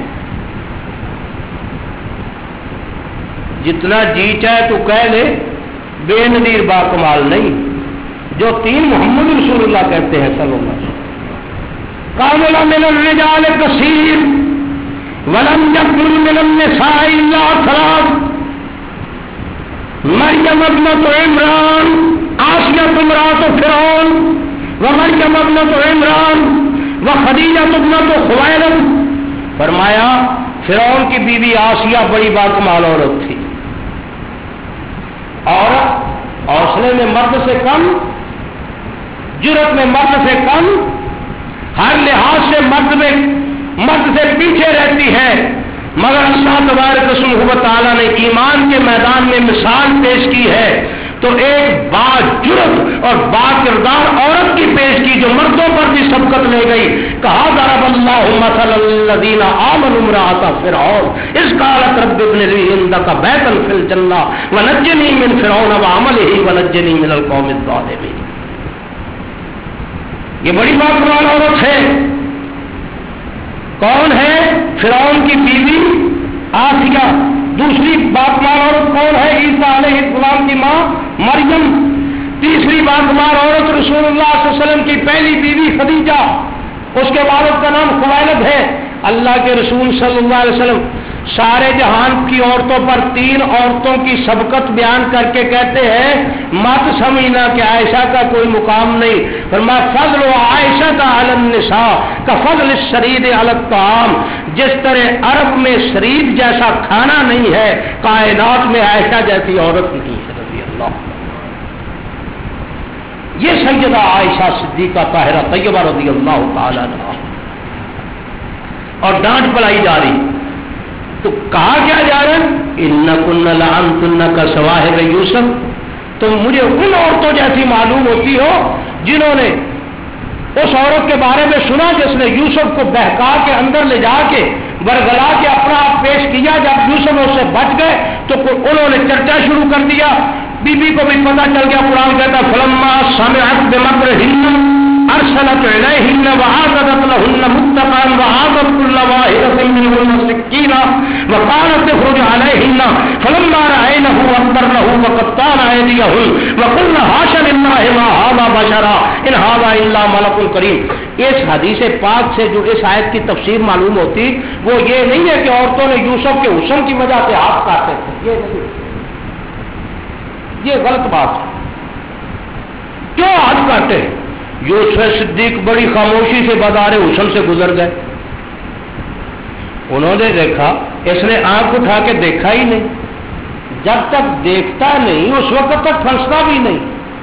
جتنا جی چاہے تو کہہ لے، بے نظیر با کمال نہیں، جو تین محمد رسول اللہ کہتے ہیں صلی اللہ علیہ وسلم۔ کامل من الرجال کثیر ولم یکمل من النساء الا ثلاث، مریم ابنۃ عمران، آسیہ امرأۃ فرعون، ومریم ابنۃ عمران وخدیجہ ابنۃ خویلد۔ فرمایا فرعون کی بیوی آسیہ بڑی با کمال عورت تھی، عورت حوصلے میں مرد سے کم، جرت میں مرد سے کم، ہر لحاظ سے مرد میں مرد سے پیچھے رہتی ہے، مگر اللہ تبارک و تعالیٰ نے ایمان کے میدان میں مثال پیش کی ہے تو ایک با جرت اور با کردار عورت کی پیش کی جو مردوں پر بھی سبقت لے گئی۔ کہا ضرب اللہ مثلا للذین آمنوا امرأۃ فرعون اذ قالت رب ابن لی عندک بیتا فی الجنہ ونجنی من فرعون وعملہ ونجنی من القوم الظالمین۔ یہ بڑی با کمال عورت ہے، کون ہے؟ فرعون کی بیوی آسیہ۔ دوسری باکمال عورت کون ہے؟ عیسیٰ علیہ السلام کی ماں مریم۔ تیسری باکمال عورت رسول اللہ صلی اللہ علیہ وسلم کی پہلی بیوی خدیجہ، اس کے والد کا نام خویلد ہے۔ اللہ کے رسول صلی اللہ علیہ وسلم سارے جہان کی عورتوں پر تین عورتوں کی سبقت بیان کر کے کہتے ہیں مت سمجھنا کہ عائشہ کا کوئی مقام نہیں، فرمایا فضل و عائشہ کا علی النساء کا فضل الشرید علی الطعام، جس طرح عرب میں شرید جیسا کھانا نہیں ہے کائنات میں عائشہ جیسی عورت نہیں ہے رضی اللہ۔ یہ سیدہ عائشہ صدیقہ طاہرہ طیبہ رضی اللہ تعالی عنہا، اور ڈانٹ پلائی جا رہی تو کہا کیا جا رہا ہے انکن لعنتن کصواحب یوسف، تم مجھے ان عورتوں جیسی معلوم ہوتی ہو جنہوں نے اس عورت کے بارے میں سنا جس نے یوسف کو بہکا کے اندر لے جا کے برگلا کے اپنا آپ پیش کیا، جب یوسف اس سے بچ گئے تو انہوں نے چرچا شروع کر دیا، بی بی کو بھی پتہ چل گیا۔ قرآن کہتا فلما سمعت بمکرہن ارسلت الیہن وآعدت لہن متقا وآتت کل واحدۃ منہن سکینا وقالت اخرج علیہن فلما رأینہ اکبرنہ وقطعن ایدیہن وقلن حاش للہ ما ھذا بشرا ان ھذا الا ملک کریم۔ اس حدیث پاک سے جو اس آیت کی تفسیر معلوم ہوتی وہ یہ نہیں ہے کہ عورتوں نے یوسف کے حسن کی وجہ سے ہاتھ کاٹے تھے، یہ نہیں، یہ غلط بات ہے۔ کیوں ہاتھ کاٹے؟ یوسف صدیق بڑی خاموشی سے بازار حسن سے گزر گئے، انہوں نے دیکھا، اس نے آنکھ اٹھا کے دیکھا ہی نہیں، جب تک دیکھتا نہیں اس وقت تک پھنستا بھی نہیں،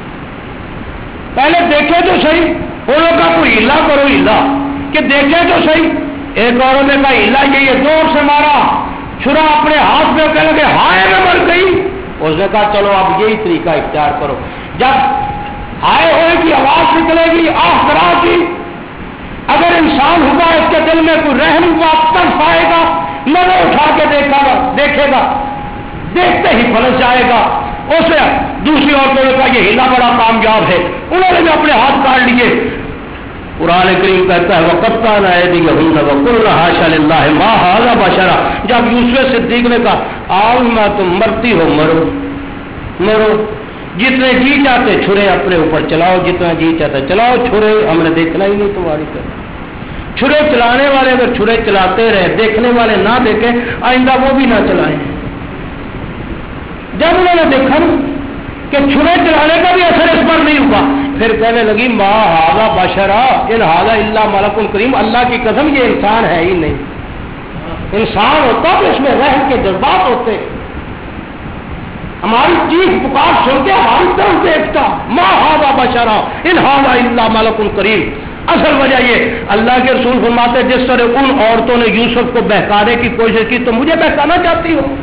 پہلے دیکھے تو صحیح، انہوں کا کوئی ہلا کرو ہلا کہ دیکھے تو صحیح۔ ایک عورت نے کہا ہلا یہ یہ زور سے مارا، چھرا اپنے ہاتھ میں کہنے لگے ہائے میں مر گئی، اس نے کہا چلو اب یہی طریقہ اختیار کرو، جب آئے ہوئے کی آواز نکلے گی آہ کرا کی، اگر انسان ہوگا اس کے دل میں کوئی رحم ہوا ترس آئے گا، نظر اٹھا کے دیکھا گا دیکھے گا دیکھتے ہی پھنس جائے گا۔ اسے دوسری عورتوں نے کہا یہ ہلا بڑا کامیاب ہے، انہوں نے بھی اپنے ہاتھ کاٹ لیے۔ قرآن کریم کہتا ہے وقطعن ایدیہن وقلن حاش للہ ما ھذا بشرا، جب یوسف صدیق نے کہا آؤ ماں تم مرتی ہو مرو مرو، جتنے جی چاہتے چھرے اپنے اوپر چلاؤ، جتنا جی چاہتے چلاؤ، چھرے ہم نے دیکھنا ہی نہیں تمہاری طرف۔ چھرے چلانے والے اگر چھرے چلاتے رہے دیکھنے والے نہ دیکھیں آئندہ وہ بھی نہ چلائیں۔ جب انہوں نے دیکھا کہ چھرے چلانے کا بھی اثر اس پر نہیں ہوا، پھر کہنے لگی ما ھذا بشرا ان ھذا الا ملک کریم، اللہ کی قسم یہ انسان ہے ہی نہیں، انسان ہوتا تو اس میں رحم کے جذبات ہوتے، ہماری چیخ پکار سن کے ہماری طرف دیکھتا، ما ھذا بشرا ان ھذا الا ملک کریم۔ اصل وجہ یہ اللہ کے رسول فرماتے جس طرح ان عورتوں نے یوسف کو بہکانے کی کوشش کی تو مجھے بہکانا چاہتی ہو،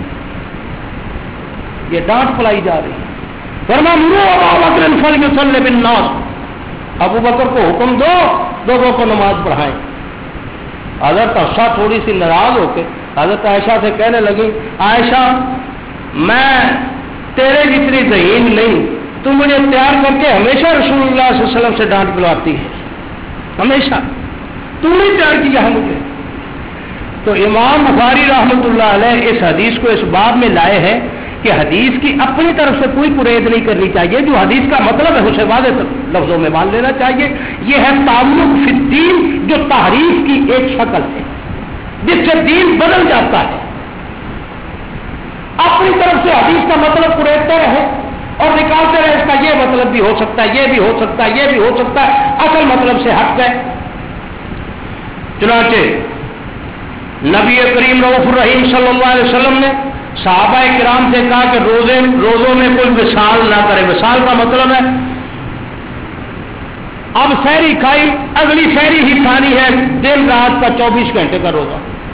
یہ ڈانٹ پلائی جا رہی ہے۔ فرمایا مروا ابا بکر فلیصلی بالناس، ابو بکر کو حکم دو لوگوں کو نماز پڑھائیں۔ حضرت حفصہ تھوڑی سی ناراض ہو کے حضرت عائشہ سے کہنے لگی، عائشہ میں تیرے جتنی ذہین نہیں، تو مجھے تیار کر کے ہمیشہ رسول اللہ صلی اللہ علیہ وسلم سے ڈانٹ پلواتی ہے، ہمیشہ تو نے تیار کیا ہے مجھے۔ تو امام بخاری رحمۃ اللہ علیہ اس حدیث کو اس باب میں لائے ہیں کہ حدیث کی اپنی طرف سے کوئی پرید نہیں کرنی چاہیے، جو حدیث کا مطلب ہے اسے واضح لفظوں میں مان لینا چاہیے۔ یہ ہے تعلق فی الدین، جو تحریف کی ایک شکل ہے جس سے دین بدل جاتا ہے۔ اپنی طرف سے حدیث کا مطلب پریدتے رہے اور نکالتے رہے، اس کا یہ مطلب بھی ہو سکتا ہے، یہ بھی ہو سکتا ہے، یہ بھی ہو سکتا ہے، اصل مطلب سے ہٹ گئے۔ چنانچہ نبی کریم رؤوف الرحیم صلی اللہ علیہ وسلم نے صحابہ کرام سے کہا کہ روزے روزوں میں کوئی وصال نہ کرے۔ وصال کا مطلب ہے اب سحری کھائی، اگلی سحری ہی کھانی ہے، دن رات کا چوبیس گھنٹے کا روزہ،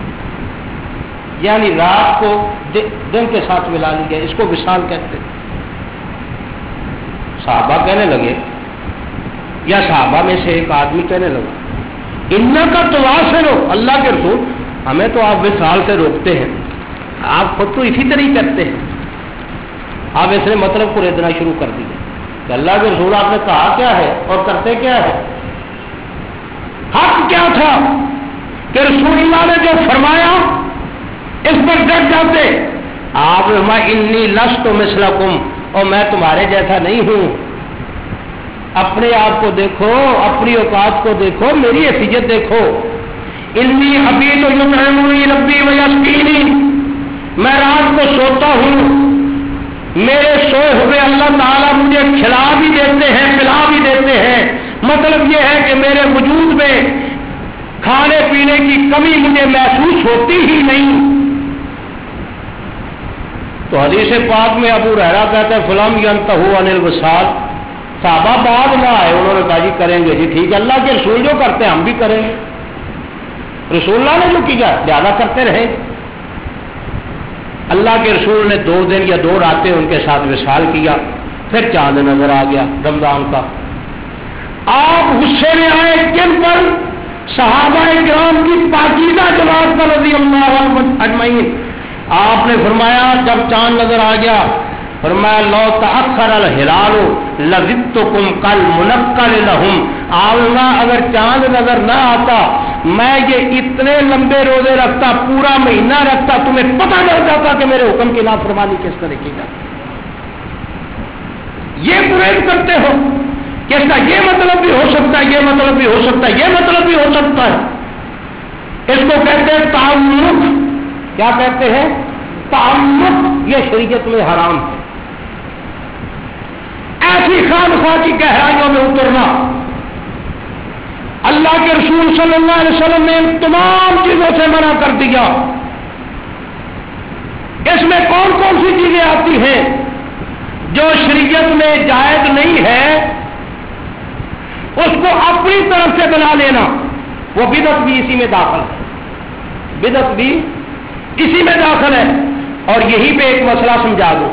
یعنی رات کو دن کے ساتھ ملا لی گیا، اس کو وصال کہتے ہیں۔ صحابہ کہنے لگے، یا صحابہ میں سے ایک آدمی کہنے لگا، ان کا تو واصل ہو اللہ کے رسول، ہمیں تو آپ وصال سے روکتے ہیں، آپ خود تو اسی طرح ہی کرتے ہیں۔ آپ اس نے مطلب کو ریدنا شروع کر دیا کہ اللہ کے رسول آپ نے کہا کیا ہے اور کرتے کیا ہے؟ حق کیا تھا کہ رسول اللہ نے جو فرمایا اس پر ڈٹ جاتے؟ آپ نے انی لست مثلکم، اور میں تمہارے جیسا نہیں ہوں، اپنے آپ کو دیکھو، اپنی اوقات کو دیکھو، میری حیثیت دیکھو۔ انی ابیت یطعمنی ربی ویسقینی، میں رات کو سوتا ہوں، میرے سوئے ہوئے اللہ تعالیٰ مجھے کھلا بھی دیتے ہیں، پلا بھی دیتے ہیں۔ مطلب یہ ہے کہ میرے وجود میں کھانے پینے کی کمی مجھے محسوس ہوتی ہی نہیں۔ تو حدیث پاک میں ابو ہریرہ کہتے ہیں فلم ینتہوا عن الوصال، صحابہ بعد نہ آئے، انہوں نے کہا جی کریں گے، جی ٹھیک ہے، اللہ کے رسول جو کرتے ہیں ہم بھی کریں گے، رسول اللہ نے جو کیا زیادہ کرتے رہے۔ اللہ کے رسول نے دو دن یا دو راتیں ان کے ساتھ وصال کیا، پھر چاند نظر آ گیا رمضان کا۔ آپ غصے میں آئے کن پر؟ صحابہ کرام کی پاکیزہ جماعت پر رضی اللہ عنہم اجمعین۔ آپ نے فرمایا جب چاند نظر آ گیا، فرمایا لو تأخر الہلال لزدتکم کالمنقر لہم، آلنا اگر چاند نظر نہ آتا میں یہ اتنے لمبے روزے رکھتا، پورا مہینہ رکھتا، تمہیں پتہ چل جاتا کہ میرے حکم کی نافرمانی کس طرح کی جاتی۔ یہ پرہیز کرتے ہو کہ اس کا یہ مطلب بھی ہو سکتا ہے، یہ مطلب بھی ہو سکتا ہے، یہ مطلب بھی ہو سکتا ہے۔ اس کو کہتے ہیں تعلق۔ کیا کہتے ہیں؟ تعلق۔ یہ شریعت میں حرام ہے۔ ایسی خامخواہ کی گہرائیوں میں اترنا، اللہ کے رسول صلی اللہ علیہ وسلم نے ان تمام چیزوں سے منع کر دیا۔ اس میں کون کون سی چیزیں آتی ہیں جو شریعت میں جائز نہیں ہے، اس کو اپنی طرف سے بنا لینا، وہ بدعت بھی اسی میں داخل ہے، بدعت بھی اسی میں داخل ہے۔ اور یہی پہ ایک مسئلہ سمجھا دو،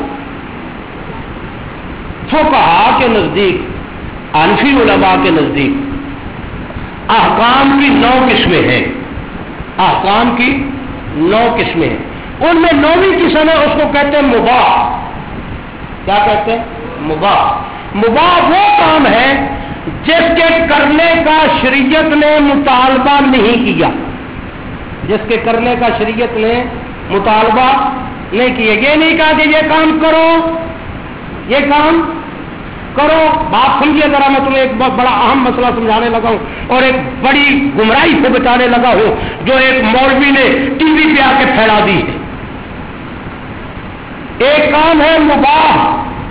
فقہاء کے نزدیک، حنفی علماء کے نزدیک احکام کی نو قسمیں ہیں، احکام کی نو قسمیں ہیں، ان میں نویں قسم ہے اس کو کہتے ہیں مباح۔ کیا کہتے ہیں؟ مباح۔ مباح وہ کام ہے جس کے کرنے کا شریعت نے مطالبہ نہیں کیا، جس کے کرنے کا شریعت نے مطالبہ نہیں کیا۔ یہ نہیں کہا کہ یہ کام کرو، یہ کام کرو۔ بات سمجھیے ذرا، میں تمہیں ایک بہت بڑا اہم مسئلہ سمجھانے لگا ہوں اور ایک بڑی گمراہی سے بچانے لگا ہوں جو ایک مولوی نے ٹی وی پہ آ کے پھیلا دی ہے۔ ایک کام ہے مباح،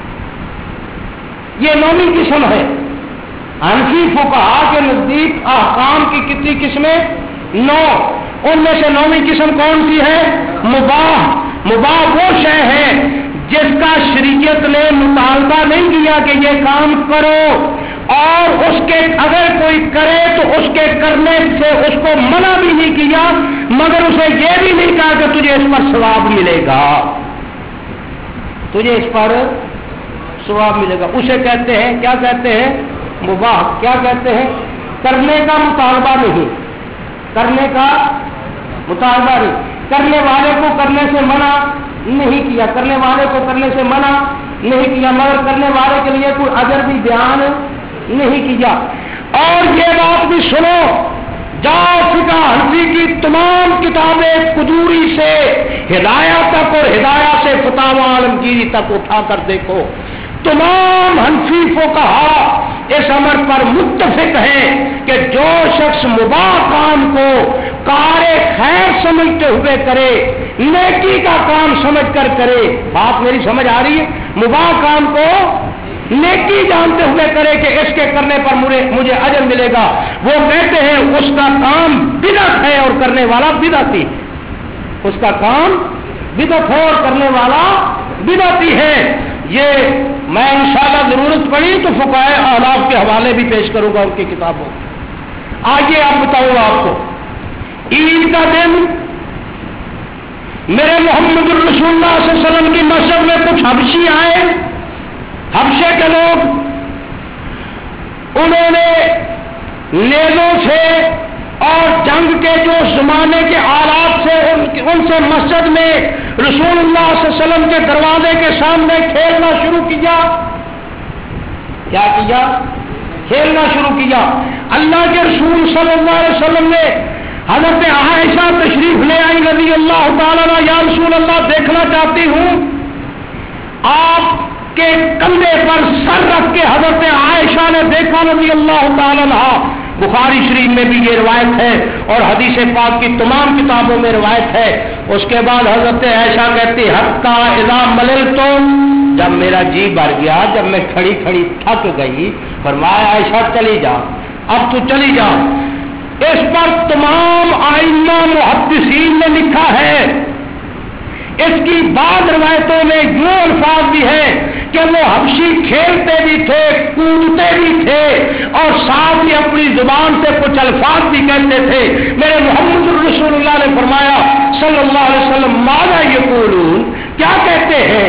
یہ نویں قسم ہے۔ حنفی فقہاء کے نزدیک احکام کی کتنی قسمیں؟ نو۔ ان میں سے نویں قسم کون سی ہے؟ مباح۔ مباح وہ شے ہے جس کا شریعت نے مطالبہ نہیں کیا کہ یہ کام کرو، اور اس کے اگر کوئی کرے تو اس کے کرنے سے اس کو منع بھی نہیں کیا، مگر اسے یہ بھی نہیں کہا کہ تجھے اس پر ثواب ملے گا، تجھے اس پر ثواب ملے گا، اسے کہتے ہیں، کیا کہتے ہیں؟ مباح۔ کیا کہتے ہیں؟ کرنے کا مطالبہ نہیں، کرنے کا مطالبہ نہیں، کرنے والے کو کرنے سے منع نہیں کیا، کرنے والے کو کرنے سے منع نہیں کیا، مگر کرنے والے کے لیے کوئی اجر بھی بیان نہیں کیا۔ اور یہ بات بھی سنو، جاؤ فقہ حنفی کی تمام کتابیں قدوری سے ہدایہ تک اور ہدایہ سے فتاوی عالمگیری تک اٹھا کر دیکھو، تمام حنفی فقہا اس امر پر متفق ہیں کہ جو شخص مباح کام کو کار خیر سمجھتے ہوئے کرے، نیکی کا کام سمجھ کر کرے، بات میری سمجھ آ رہی ہے؟ مباح کام کو نیکی جانتے ہوئے کرے کہ اس کے کرنے پر مجھے اجر ملے گا، وہ کہتے ہیں اس کا کام بدعت ہے اور کرنے والا بدعتی، اس کا کام بدعت ہے اور کرنے والا بدعتی ہے۔ یہ میں انشاءاللہ ضرورت پڑی تو فقہائے احناف کے حوالے بھی پیش کروں گا ان کی کتابوں۔ آگے آپ بتاؤں آپ کو، عید کا دن میرے محمد الرسول اللہ صلی اللہ علیہ وسلم کی مسجد میں کچھ حبشی آئے، حبشے کے لوگ، انہوں نے نیزوں سے اور جنگ کے جو زمانے کے آلات سے ان سے مسجد میں رسول اللہ صلی اللہ علیہ وسلم کے دروازے کے سامنے کھیلنا شروع کیا۔ کیا کیا؟ کھیلنا شروع کیا۔ اللہ کے رسول صلی اللہ علیہ وسلم نے حضرت عائشہ تشریف لے آئی رضی اللہ تعالیٰ عنہ، یا رسول اللہ دیکھنا چاہتی ہوں۔ آپ کے کندھے پر سر رکھ کے حضرت عائشہ نے دیکھا رضی اللہ تعالیٰ عنہ۔ بخاری شریف میں بھی یہ روایت ہے اور حدیث پاک کی تمام کتابوں میں روایت ہے۔ اس کے بعد حضرت عائشہ کہتی حتی اذا مللتم، جب میرا جی بھر گیا، جب میں کھڑی کھڑی تھک گئی، فرمایا عائشہ چلی جا، اب تو چلی جا۔ اس پر تمام ائمہ محدثین نے لکھا ہے، اس کی بعض روایتوں میں یہ الفاظ بھی ہیں کہ وہ حبشی کھیلتے بھی تھے، کودتے بھی تھے اور ساتھ ہی اپنی زبان سے کچھ الفاظ بھی کہتے تھے۔ میرے محمد رسول اللہ نے فرمایا صلی اللہ علیہ وسلم ماذا یقولون، کیا کہتے ہیں؟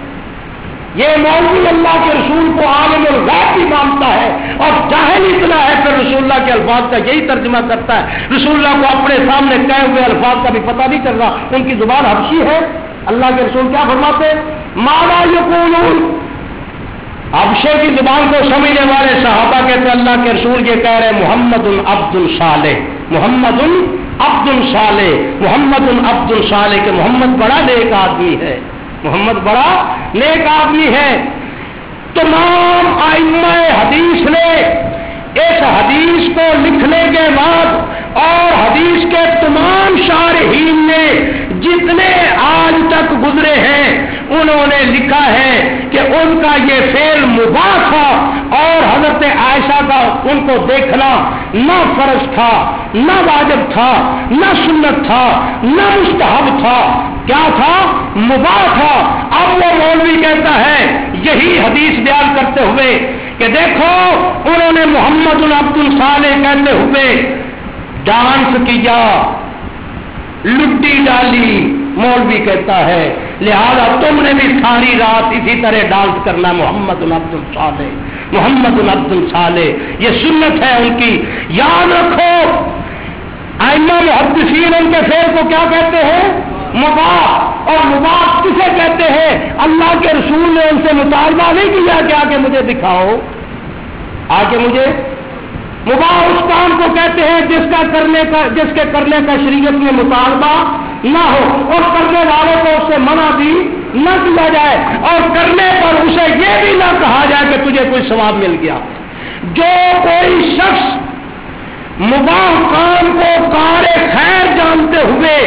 یہ مولوی اللہ کے رسول کو عالم الغیب بھی مانتا ہے اور جاہل اتنا ہے، پھر رسول اللہ کے الفاظ کا یہی ترجمہ کرتا ہے۔ رسول اللہ کو اپنے سامنے کہے ہوئے الفاظ کا بھی پتہ نہیں چل رہا، ان کی زبان حبشی ہے۔ اللہ کے رسول کیا فرماتے ہیں؟ ماذا یقولون، حبشے کی زبان کو سمجھنے والے صحابہ کہتے ہیں اللہ کے رسول یہ کہہ رہے محمد عبد صالح، محمد عبد صالح، محمد عبد صالح، کہ محمد بڑا نیک آدمی ہے، محمد بڑا نیک آدمی ہے۔ تمام ائمہ حدیث نے اس حدیث کو لکھنے کے بعد اور حدیث کے تمام شارحین نے جتنے آج تک گزرے ہیں انہوں نے لکھا ہے کہ ان کا یہ فعل مباح تھا اور حضرت عائشہ کا ان کو دیکھنا نہ فرض تھا، نہ واجب تھا، نہ سنت تھا، نہ مستحب تھا، کیا تھا؟ مباح تھا۔ اب وہ مولوی کہتا ہے یہی حدیث بیان کرتے ہوئے کہ دیکھو انہوں نے محمد عبد صالح کہتے ہوئے ڈانس کیا، لٹی ڈالی، مولوی کہتا ہے لہذا تم نے بھی ساری رات اسی طرح ڈانس کرنا، محمد عبد صالح، محمد عبد صالح، یہ سنت ہے ان کی۔ یاد رکھو ائمہ محدثین ان کے فعل کو کیا کہتے ہیں؟ مباح۔ اور مباح کسے کہتے ہیں؟ اللہ کے رسول نے ان سے مطالبہ نہیں کیا کہ آگے مجھے دکھاؤ، آگے مجھے مباح اس کام کو کہتے ہیں جس کا کرنے کا جس کے کرنے کا شریعت میں مطالبہ نہ ہو اور کرنے والے کو اس سے منع بھی نہ کیا جائے اور کرنے پر اسے یہ بھی نہ کہا جائے کہ تجھے کوئی ثواب مل گیا۔ جو کوئی شخص مباح کام کو کار خیر جانتے ہوئے،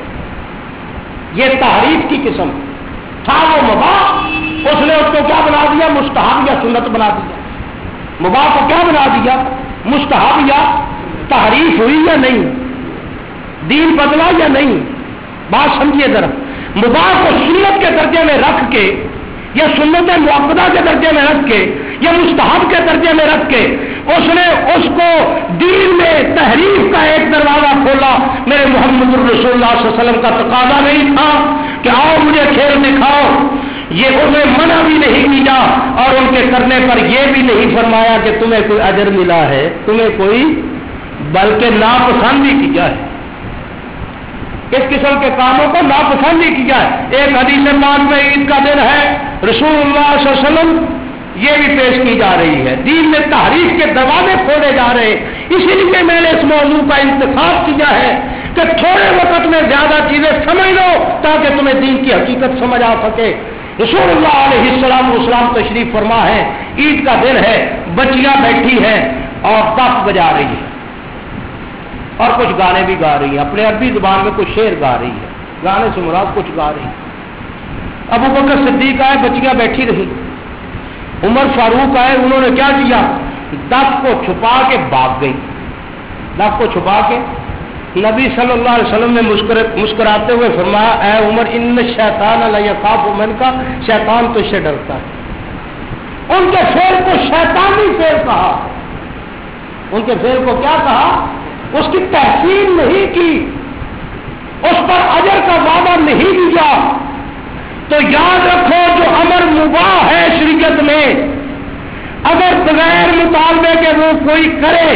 یہ تحریف کی قسم تھا، وہ مباح، اس نے اس کو کیا بنا دیا؟ مستحب یا سنت بنا دیا۔ مباح کو کیا بنا دیا؟ مستحب یا تحریف ہوئی یا نہیں؟ دین بدلا یا نہیں؟ بات سمجھیے ذرا۔ مباح کو سنت کے درجے میں رکھ کے یا سنت مؤکدہ کے درجے میں رکھ کے یا مستحب کے درجے میں رکھ کے اس نے اس کو دین میں تحریف کا ایک دروازہ کھولا. میرے محمد رسول اللہ صلی اللہ علیہ وسلم کا تقاضا نہیں تھا کہ آؤ مجھے کھیل دکھاؤ, یہ انہیں منع بھی نہیں کیا اور ان کے کرنے پر یہ بھی نہیں فرمایا کہ تمہیں کوئی اجر ملا ہے, تمہیں کوئی, بلکہ ناپسند ہی کیا ہے. اس قسم کے کاموں کو ناپسند ہی کیا ہے. ایک حدیث پاک میں عید کا دن ہے, رسول اللہ صلی اللہ علیہ وسلم یہ بھی پیش کی جا رہی ہے. دین میں تحریف کے دروازے کھولے جا رہے ہیں. اسی لیے میں نے اس موضوع کا انتخاب کیا ہے کہ تھوڑے وقت میں زیادہ چیزیں سمجھ لو تاکہ تمہیں دین کی حقیقت سمجھ آ سکے. رسول اللہ علیہ السلام والسلام تشریف فرما ہے, عید کا دن ہے, بچیاں بیٹھی ہیں اور دف بجا رہی ہے اور کچھ گانے بھی گا رہی ہے, اپنے عربی زبان میں کچھ شعر گا رہی ہے, گانے سے مراد کچھ گا رہی ہے. ابو بکر صدیق آئے, بچیاں بیٹھی رہی. عمر فاروق آئے, انہوں نے کیا کیا, دف کو چھپا کے بھاگ گئی. دف کو چھپا کے نبی صلی اللہ علیہ وسلم نے مسکراتے ہوئے فرمایا, اے عمر ان شیطان لا یخاف من کا, شیطان تو اس سے ڈرتا ہے. ان کے فعل کو شیطانی فعل کہا, ان کے فعل کو کیا کہا, اس کی تحسین نہیں کی, اس پر اجر کا وعدہ نہیں دیا. تو یاد رکھو جو امر مباح ہے شریعت میں, اگر بغیر مطالبے کے وہ کوئی کرے,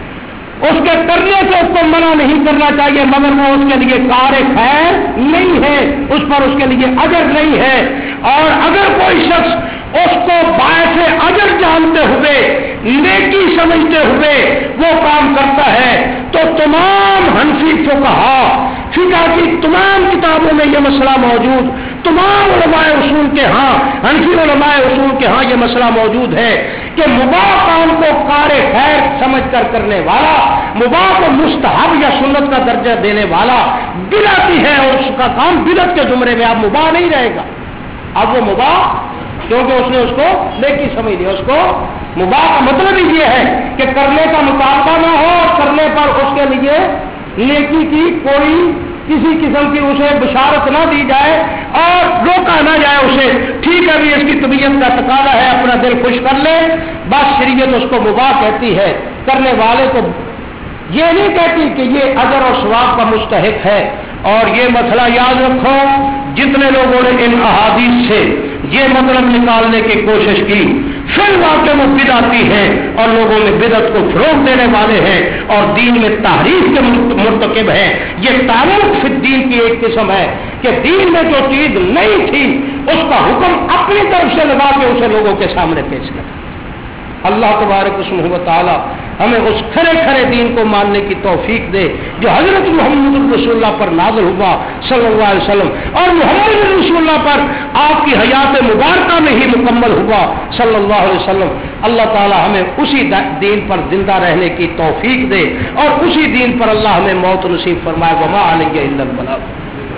اس کے کرنے سے اس کو منع نہیں کرنا چاہیے, مگر وہ اس کے لیے کار خیر نہیں ہے, اس پر اس کے لیے اجر نہیں ہے. اور اگر کوئی شخص اس کو باعث اجر جانتے ہوئے, نیکی سمجھتے ہوئے وہ کام کرتا ہے, تو تمام حنفی فقہا, فقہ کی تمام کتابوں میں یہ مسئلہ موجود, تمام علماء اصول کے ہاں, حنفی علماء اصول کے ہاں یہ مسئلہ موجود ہے کہ مباح کام کو کار خیر سمجھ کر کرنے والا, مباح کو مستحب یا سنت کا درجہ دینے والا بدعتی ہے, اور اس کا کام بدعت کے زمرے میں اب مباح نہیں رہے گا. اب وہ مباح, کیونکہ اس نے اس کو نیکی سمجھ لیا. اس کو مباح کا مطلب ہی یہ ہے کہ کرنے کا مطالبہ نہ ہو اور کرنے پر اس کے لیے نیکی کی کوئی کسی قسم کی اسے بشارت نہ دی جائے اور روکا نہ جائے اسے. ٹھیک ہے بھی اس کی طبیعت کا تقاضا ہے, اپنا دل خوش کر لے, بس شریعت اس کو مباح کہتی ہے. کرنے والے کو یہ نہیں کہتی کہ یہ اجر اور ثواب کا مستحق ہے. اور یہ مسئلہ یاد رکھو, جتنے لوگوں نے ان احادیث سے یہ مطلب نکالنے کی کوشش کی, فی الواقع وہ بدعتی ہیں اور لوگوں میں بدعت کو فروغ دینے والے ہیں اور دین میں تحریف کے مرتکب ہیں. یہ تعارف فی الدین کی ایک قسم ہے کہ دین میں جو چیز نہیں تھی اس کا حکم اپنی طرف سے لگا کے اسے لوگوں کے سامنے پیش کریں. اللہ تبارک و تعالی ہمیں اس کھڑے کھڑے دین کو ماننے کی توفیق دے جو حضرت محمد رسول اللہ پر نازل ہوا صلی اللہ علیہ وسلم, اور محمد رسول اللہ پر آپ کی حیات مبارکہ میں ہی مکمل ہوا صلی اللہ علیہ وسلم. اللہ تعالی ہمیں اسی دین پر زندہ رہنے کی توفیق دے اور اسی دین پر اللہ ہمیں موت نصیب فرمائے. وما علیہ الا البلاغ.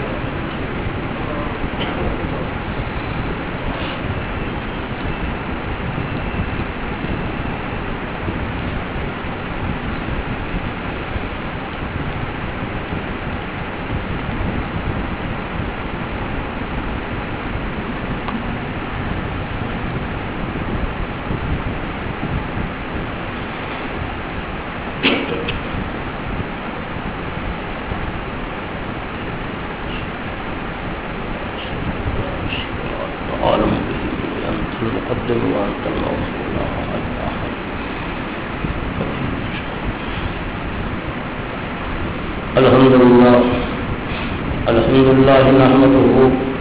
الحمد لله الحمد لله نحمده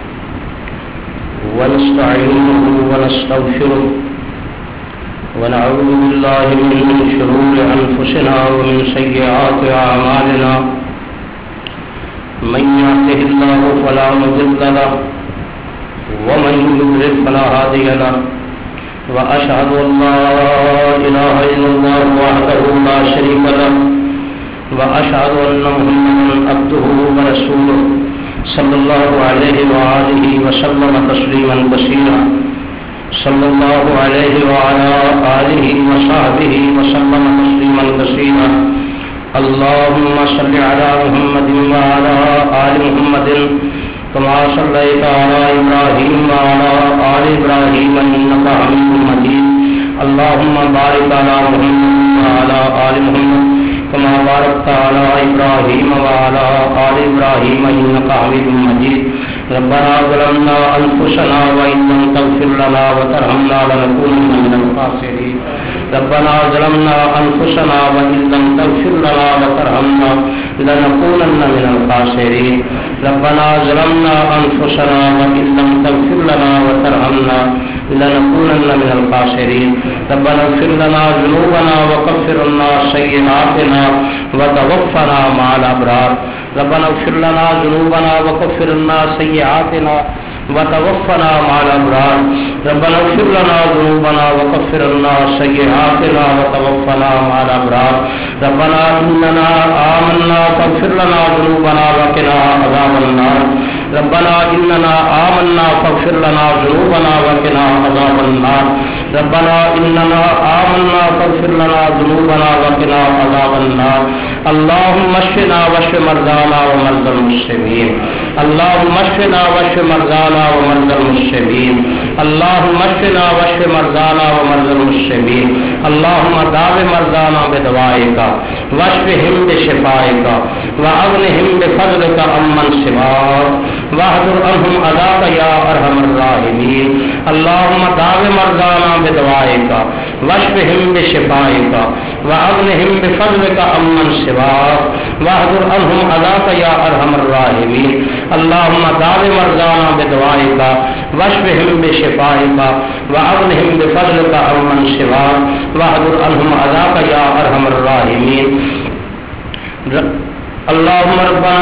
ونستعينه ونستغفره ونعوذ بالله من شرور أنفسنا ومن سيئات أعمالنا. من يهده الله فلا مضل له ومن يضلل فلا هادي له. وأشهد أن لا إله إلا الله وحده لا شريك له وأشهد أن محمدا عبده ورسوله صلى الله عليه وآله وسلم تسليما كثيرا. صلى الله عليه وعلى آله وصحبه وسلم تسليما كثيرا. اللهم صل على محمد وعلى آل محمد كما صليت على إبراهيم وعلى آل إبراهيم إنك حميد مجيد اللهم بارك على محمد وعلى آل محمد كما باركت على إبراهيم وعلى آل إبراهيم إنك حميد مجيد ربنا ظلمنا أنفسنا وإن لم تغفر لنا وترحمنا لنكونن من الخاسرين ربنا ظلمنا أنفسنا وإن لم تغفر لنا وترحمنا لنكونن من الخاسرين ربنا ظلمنا أنفسنا وإن لم تغفر لنا وترحمنا لنكونن من الخاسرين ربنا اغفر لنا ذنوبنا وكفر عنا سيئاتنا وتوفنا مع الأبرار ربنا اغفر لنا ذنوبنا وكفر عنا سيئاتنا وتوفنا مع الأبرار ربنا اغفر لنا ذنوبنا وكفر عنا سيئاتنا وتوفنا مع الأبرار ربنا إننا آمنا فاغفر لنا ذنوبنا وقنا عذاب النار ربنا إننا آمنا فاغفر لنا ذنوبنا وقنا عذاب النار ربنا إننا آمنا فاغفر لنا ذنوبنا وقنا عذاب النار اللهم اشفنا واشف مرضانا ومرضى المسلمين اللهم اشفنا واشف مرضانا ومرضى المسلمين اللهم اشفنا واشف مرضانا ومرضى المسلمين اللهم داو مرضانا بدوائك واشفهم بشفائك واغنهم بفضلك عمن سواك واحضر عنهم عذاب يا ارحم الراحمين اللهم داو مرضانا بدوائك واشفهم بشفائك واغنهم بفضلك عمن سواك واحضر عنهم عذاب يا ارحم الراحمين اللهم داو مرضانا بدوائك واشفهم بشفائك واغنهم بفضلك عمن سواك واحضر عنهم عذاب يا ارحم الراحمين اللهم ربنا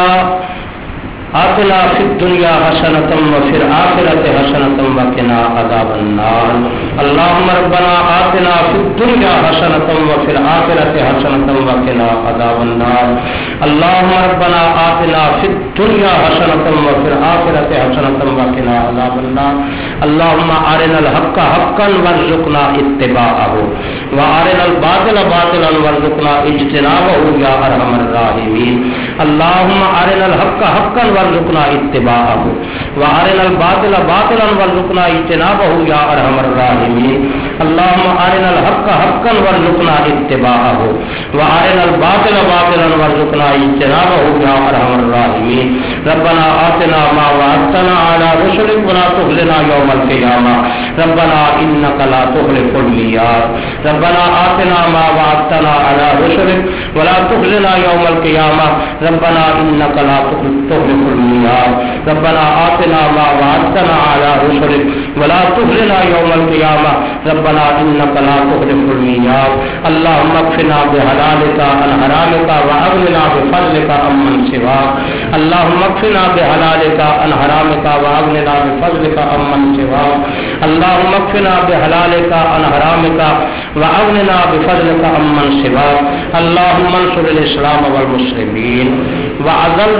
آتنا فی الدنیا حسنة وفی الآخرة حسنة وقنا عذاب النار اللهم ربنا آتنا فی الدنیا حسنة وفی الآخرة حسنة وقنا عذاب النار اللهم ربنا آتنا فی الدنیا حسنة وفی الآخرة حسنة وقنا عذاب النار اللهم أرنا الحق حقا وارزقنا اتباعه وأرنا الباطل باطلا وارزقنا اجتنابه يا أرحم الراحمين اللهم أرنا الحق حقا وارزقنا اتباعه وأرنا الباطل باطلا وارزقنا اجتنابه يا أرحم الراحمين اللهم أرنا الحق حقا وارزقنا اتباعه وأرنا الباطل باطلا وارزقنا اجتنابه يا أرحم الراحمين ربنا آتنا ما وعدتنا على رسلك ولا تخزنا يوم القيامة ربنا إنك لا تخلف الميعاد ربنا آتنا ما وعدتنا على رسلك ولا تخزنا يوم القيامة ربنا إنك لا تخلف الميعاد ربنا آتنا ما وعدتنا على رسلك ولا تخزنا يوم القيامة ربنا إنك لا تخلف الميعاد اللهم اكفنا بحلالك عن حرامك وأغننا بفضلك عمن سواك اللهم اكفنا بحلالك عن حرامك وأغننا بفضلك عمن سواك اللهم اكفنا بحلالك عن حرامك وأغننا بفضلك عمن سواك اللهم انصر الإسلام والمسلمين وأذل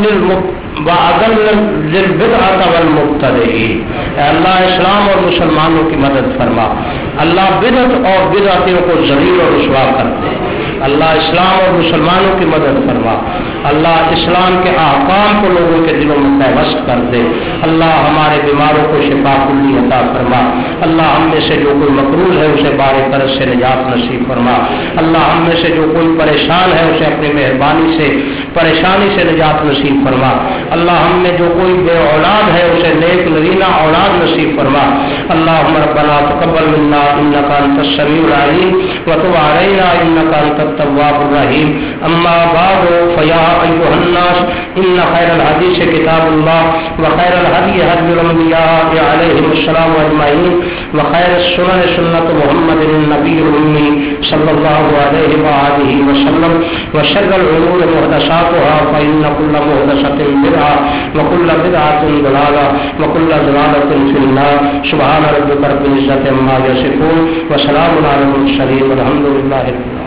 وأذل البدعة والمبتدعين اے اللہ اسلام اور مسلمانوں کی مدد فرما اللہ بدعت اور بدعتیوں کو ذلیل اور رسوا کر دے اللہ اسلام اور مسلمانوں کی مدد فرما اللہ اسلام کے احکام کو لوگوں کے دلوں میں پیوست کر دے اللہ ہمارے بیماروں کو شفا کلی عطا فرما اللہ ہم میں سے جو کوئی مقروض ہے اسے بار قرض سے نجات نصیب فرما اللہ ہم میں سے جو کوئی پریشان ہے اسے اپنی مہربانی سے پریشانی سے نجات نصیب فرما اللہ ہم میں جو کوئی بے اولاد ہے اسے نیک نرینہ اولاد نصیب فرما اللہم ربنا تقبل منا انک انت السمیع العلیم وتب علینا انک انت التواب الرحیم اما بعد فیا ایها الناس ان خیر الحدیث کتاب اللہ وخیر الهدی هدی الانبیاء علیہم السلام اجمعین وخیر السنن سنت محمد النبی الامی صلی اللہ علیہ وآلہ وسلم وشر الامور محدثاتها فإن كل محدثة بدعة وكل بدعة ضلالة وكل ضلالة في النار سبحان ربك رب العزة عما يصفون وسلام على المرسلين والحمد لله رب العالمين.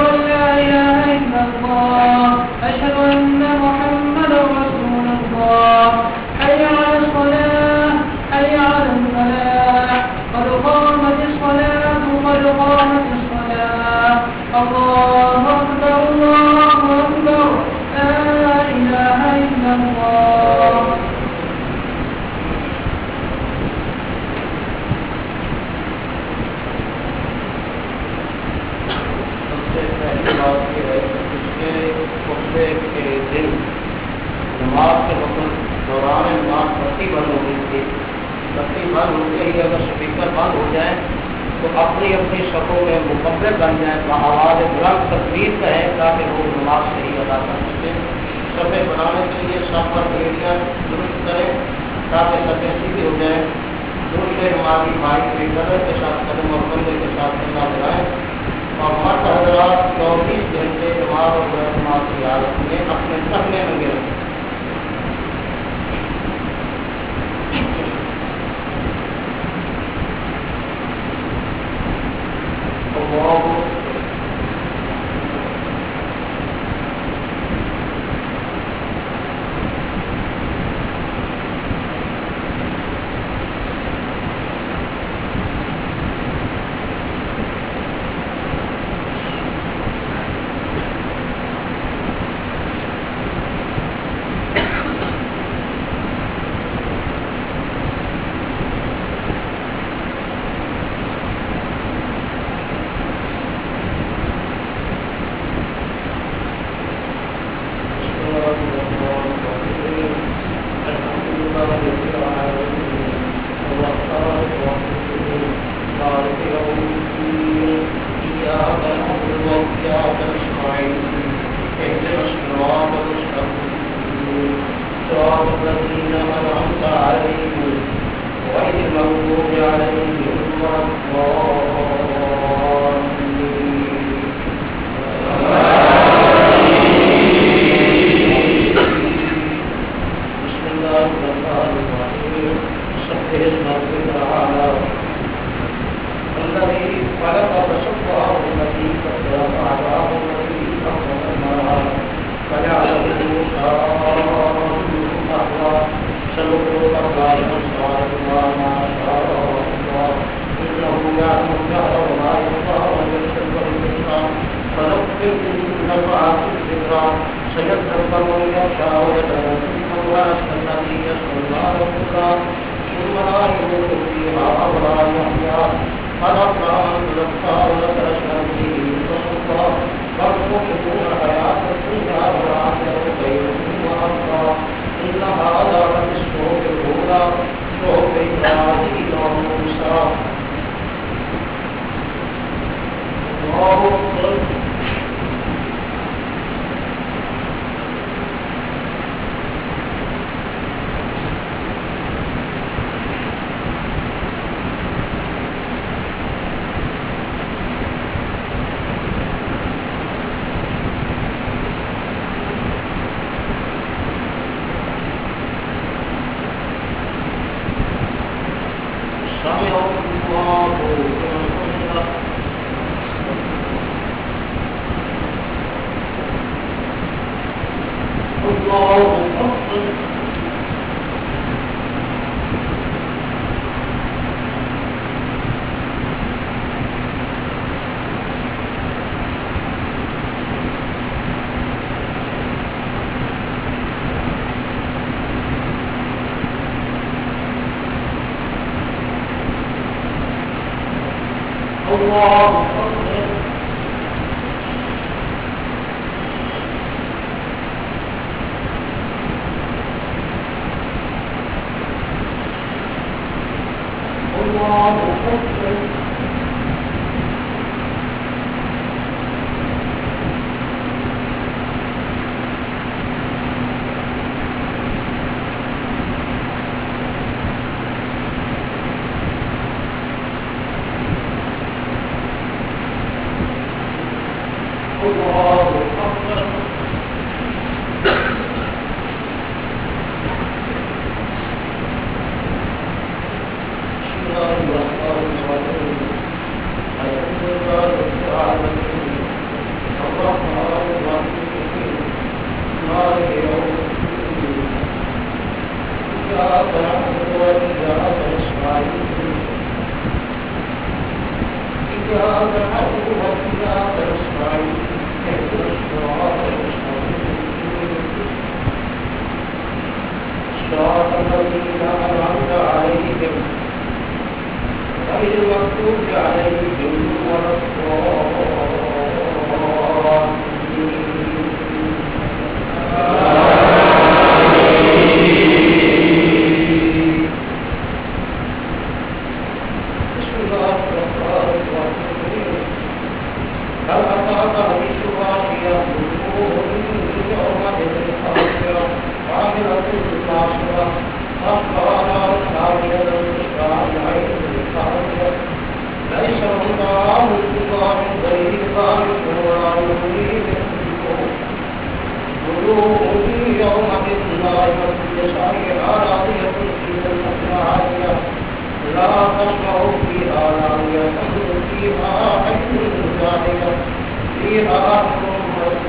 أشهد أن محمدا رسول الله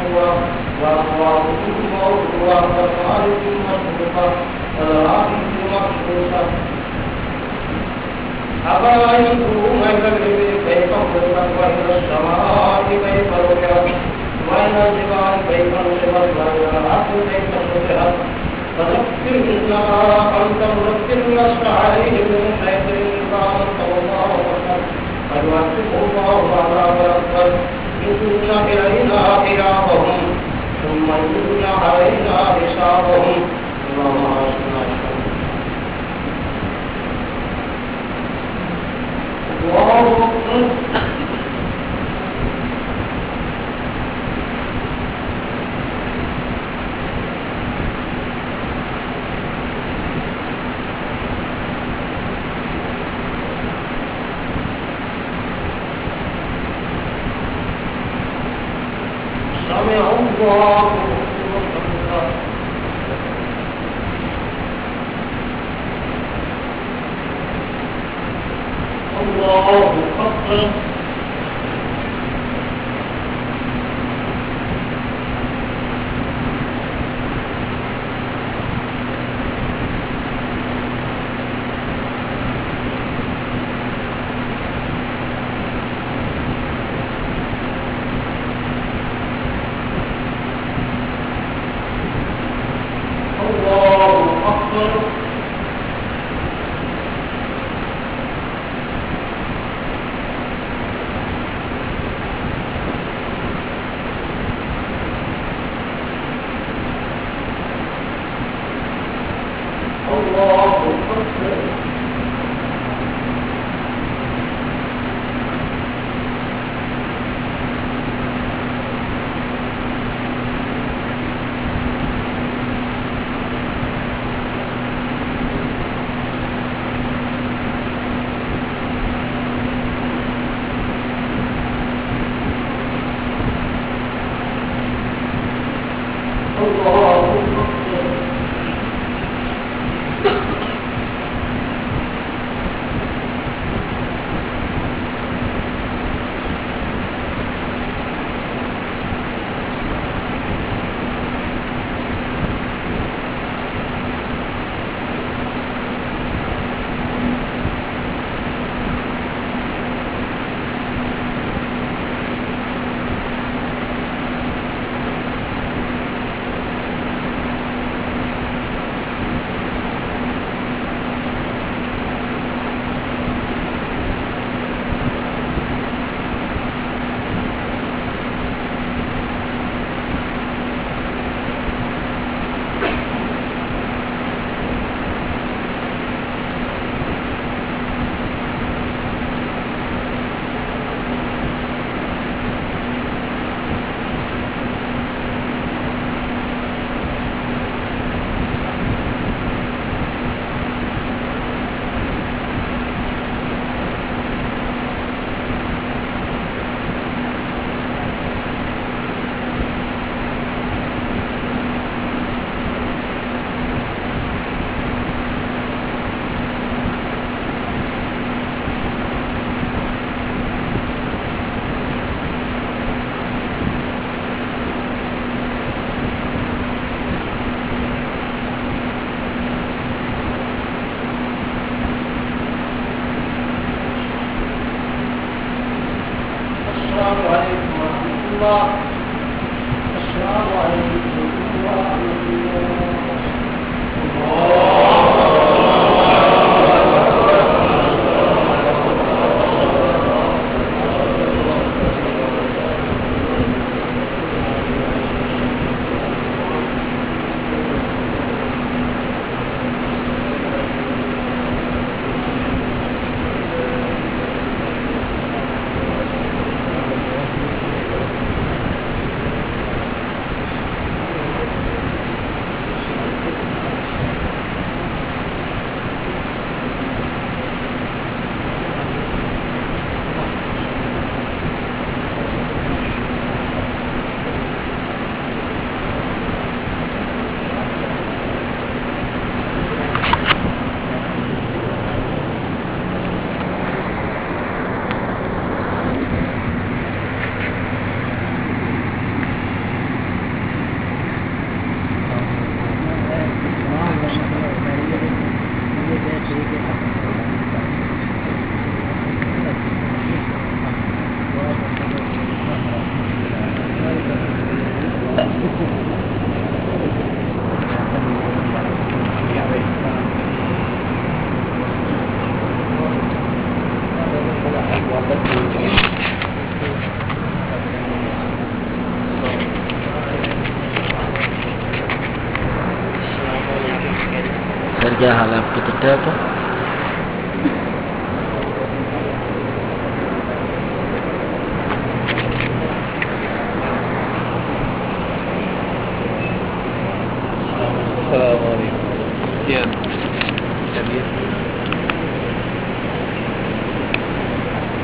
وأقوالهم موضوعة ومعارف مسبوقة والأحاديث مخصوصة أفلا ينظرون إلى الإبل كيف خلقت وإلى السماء كيف رفعت وإلى الجبال كيف نصبت وإلى الأرض كيف سطحت فذكر إنما أنت مذكر لست عليهم بمسيطر إلا من تولى وكفر فيعذبه الله عذابا أكبر إن إلينا إيابهم ثم إن علينا حسابهم اللهم حسنا الله أكبر سمع الله الله أكبر سر کیا حال ہے آپ کے؟ ٹھیک ٹھاک ہے؟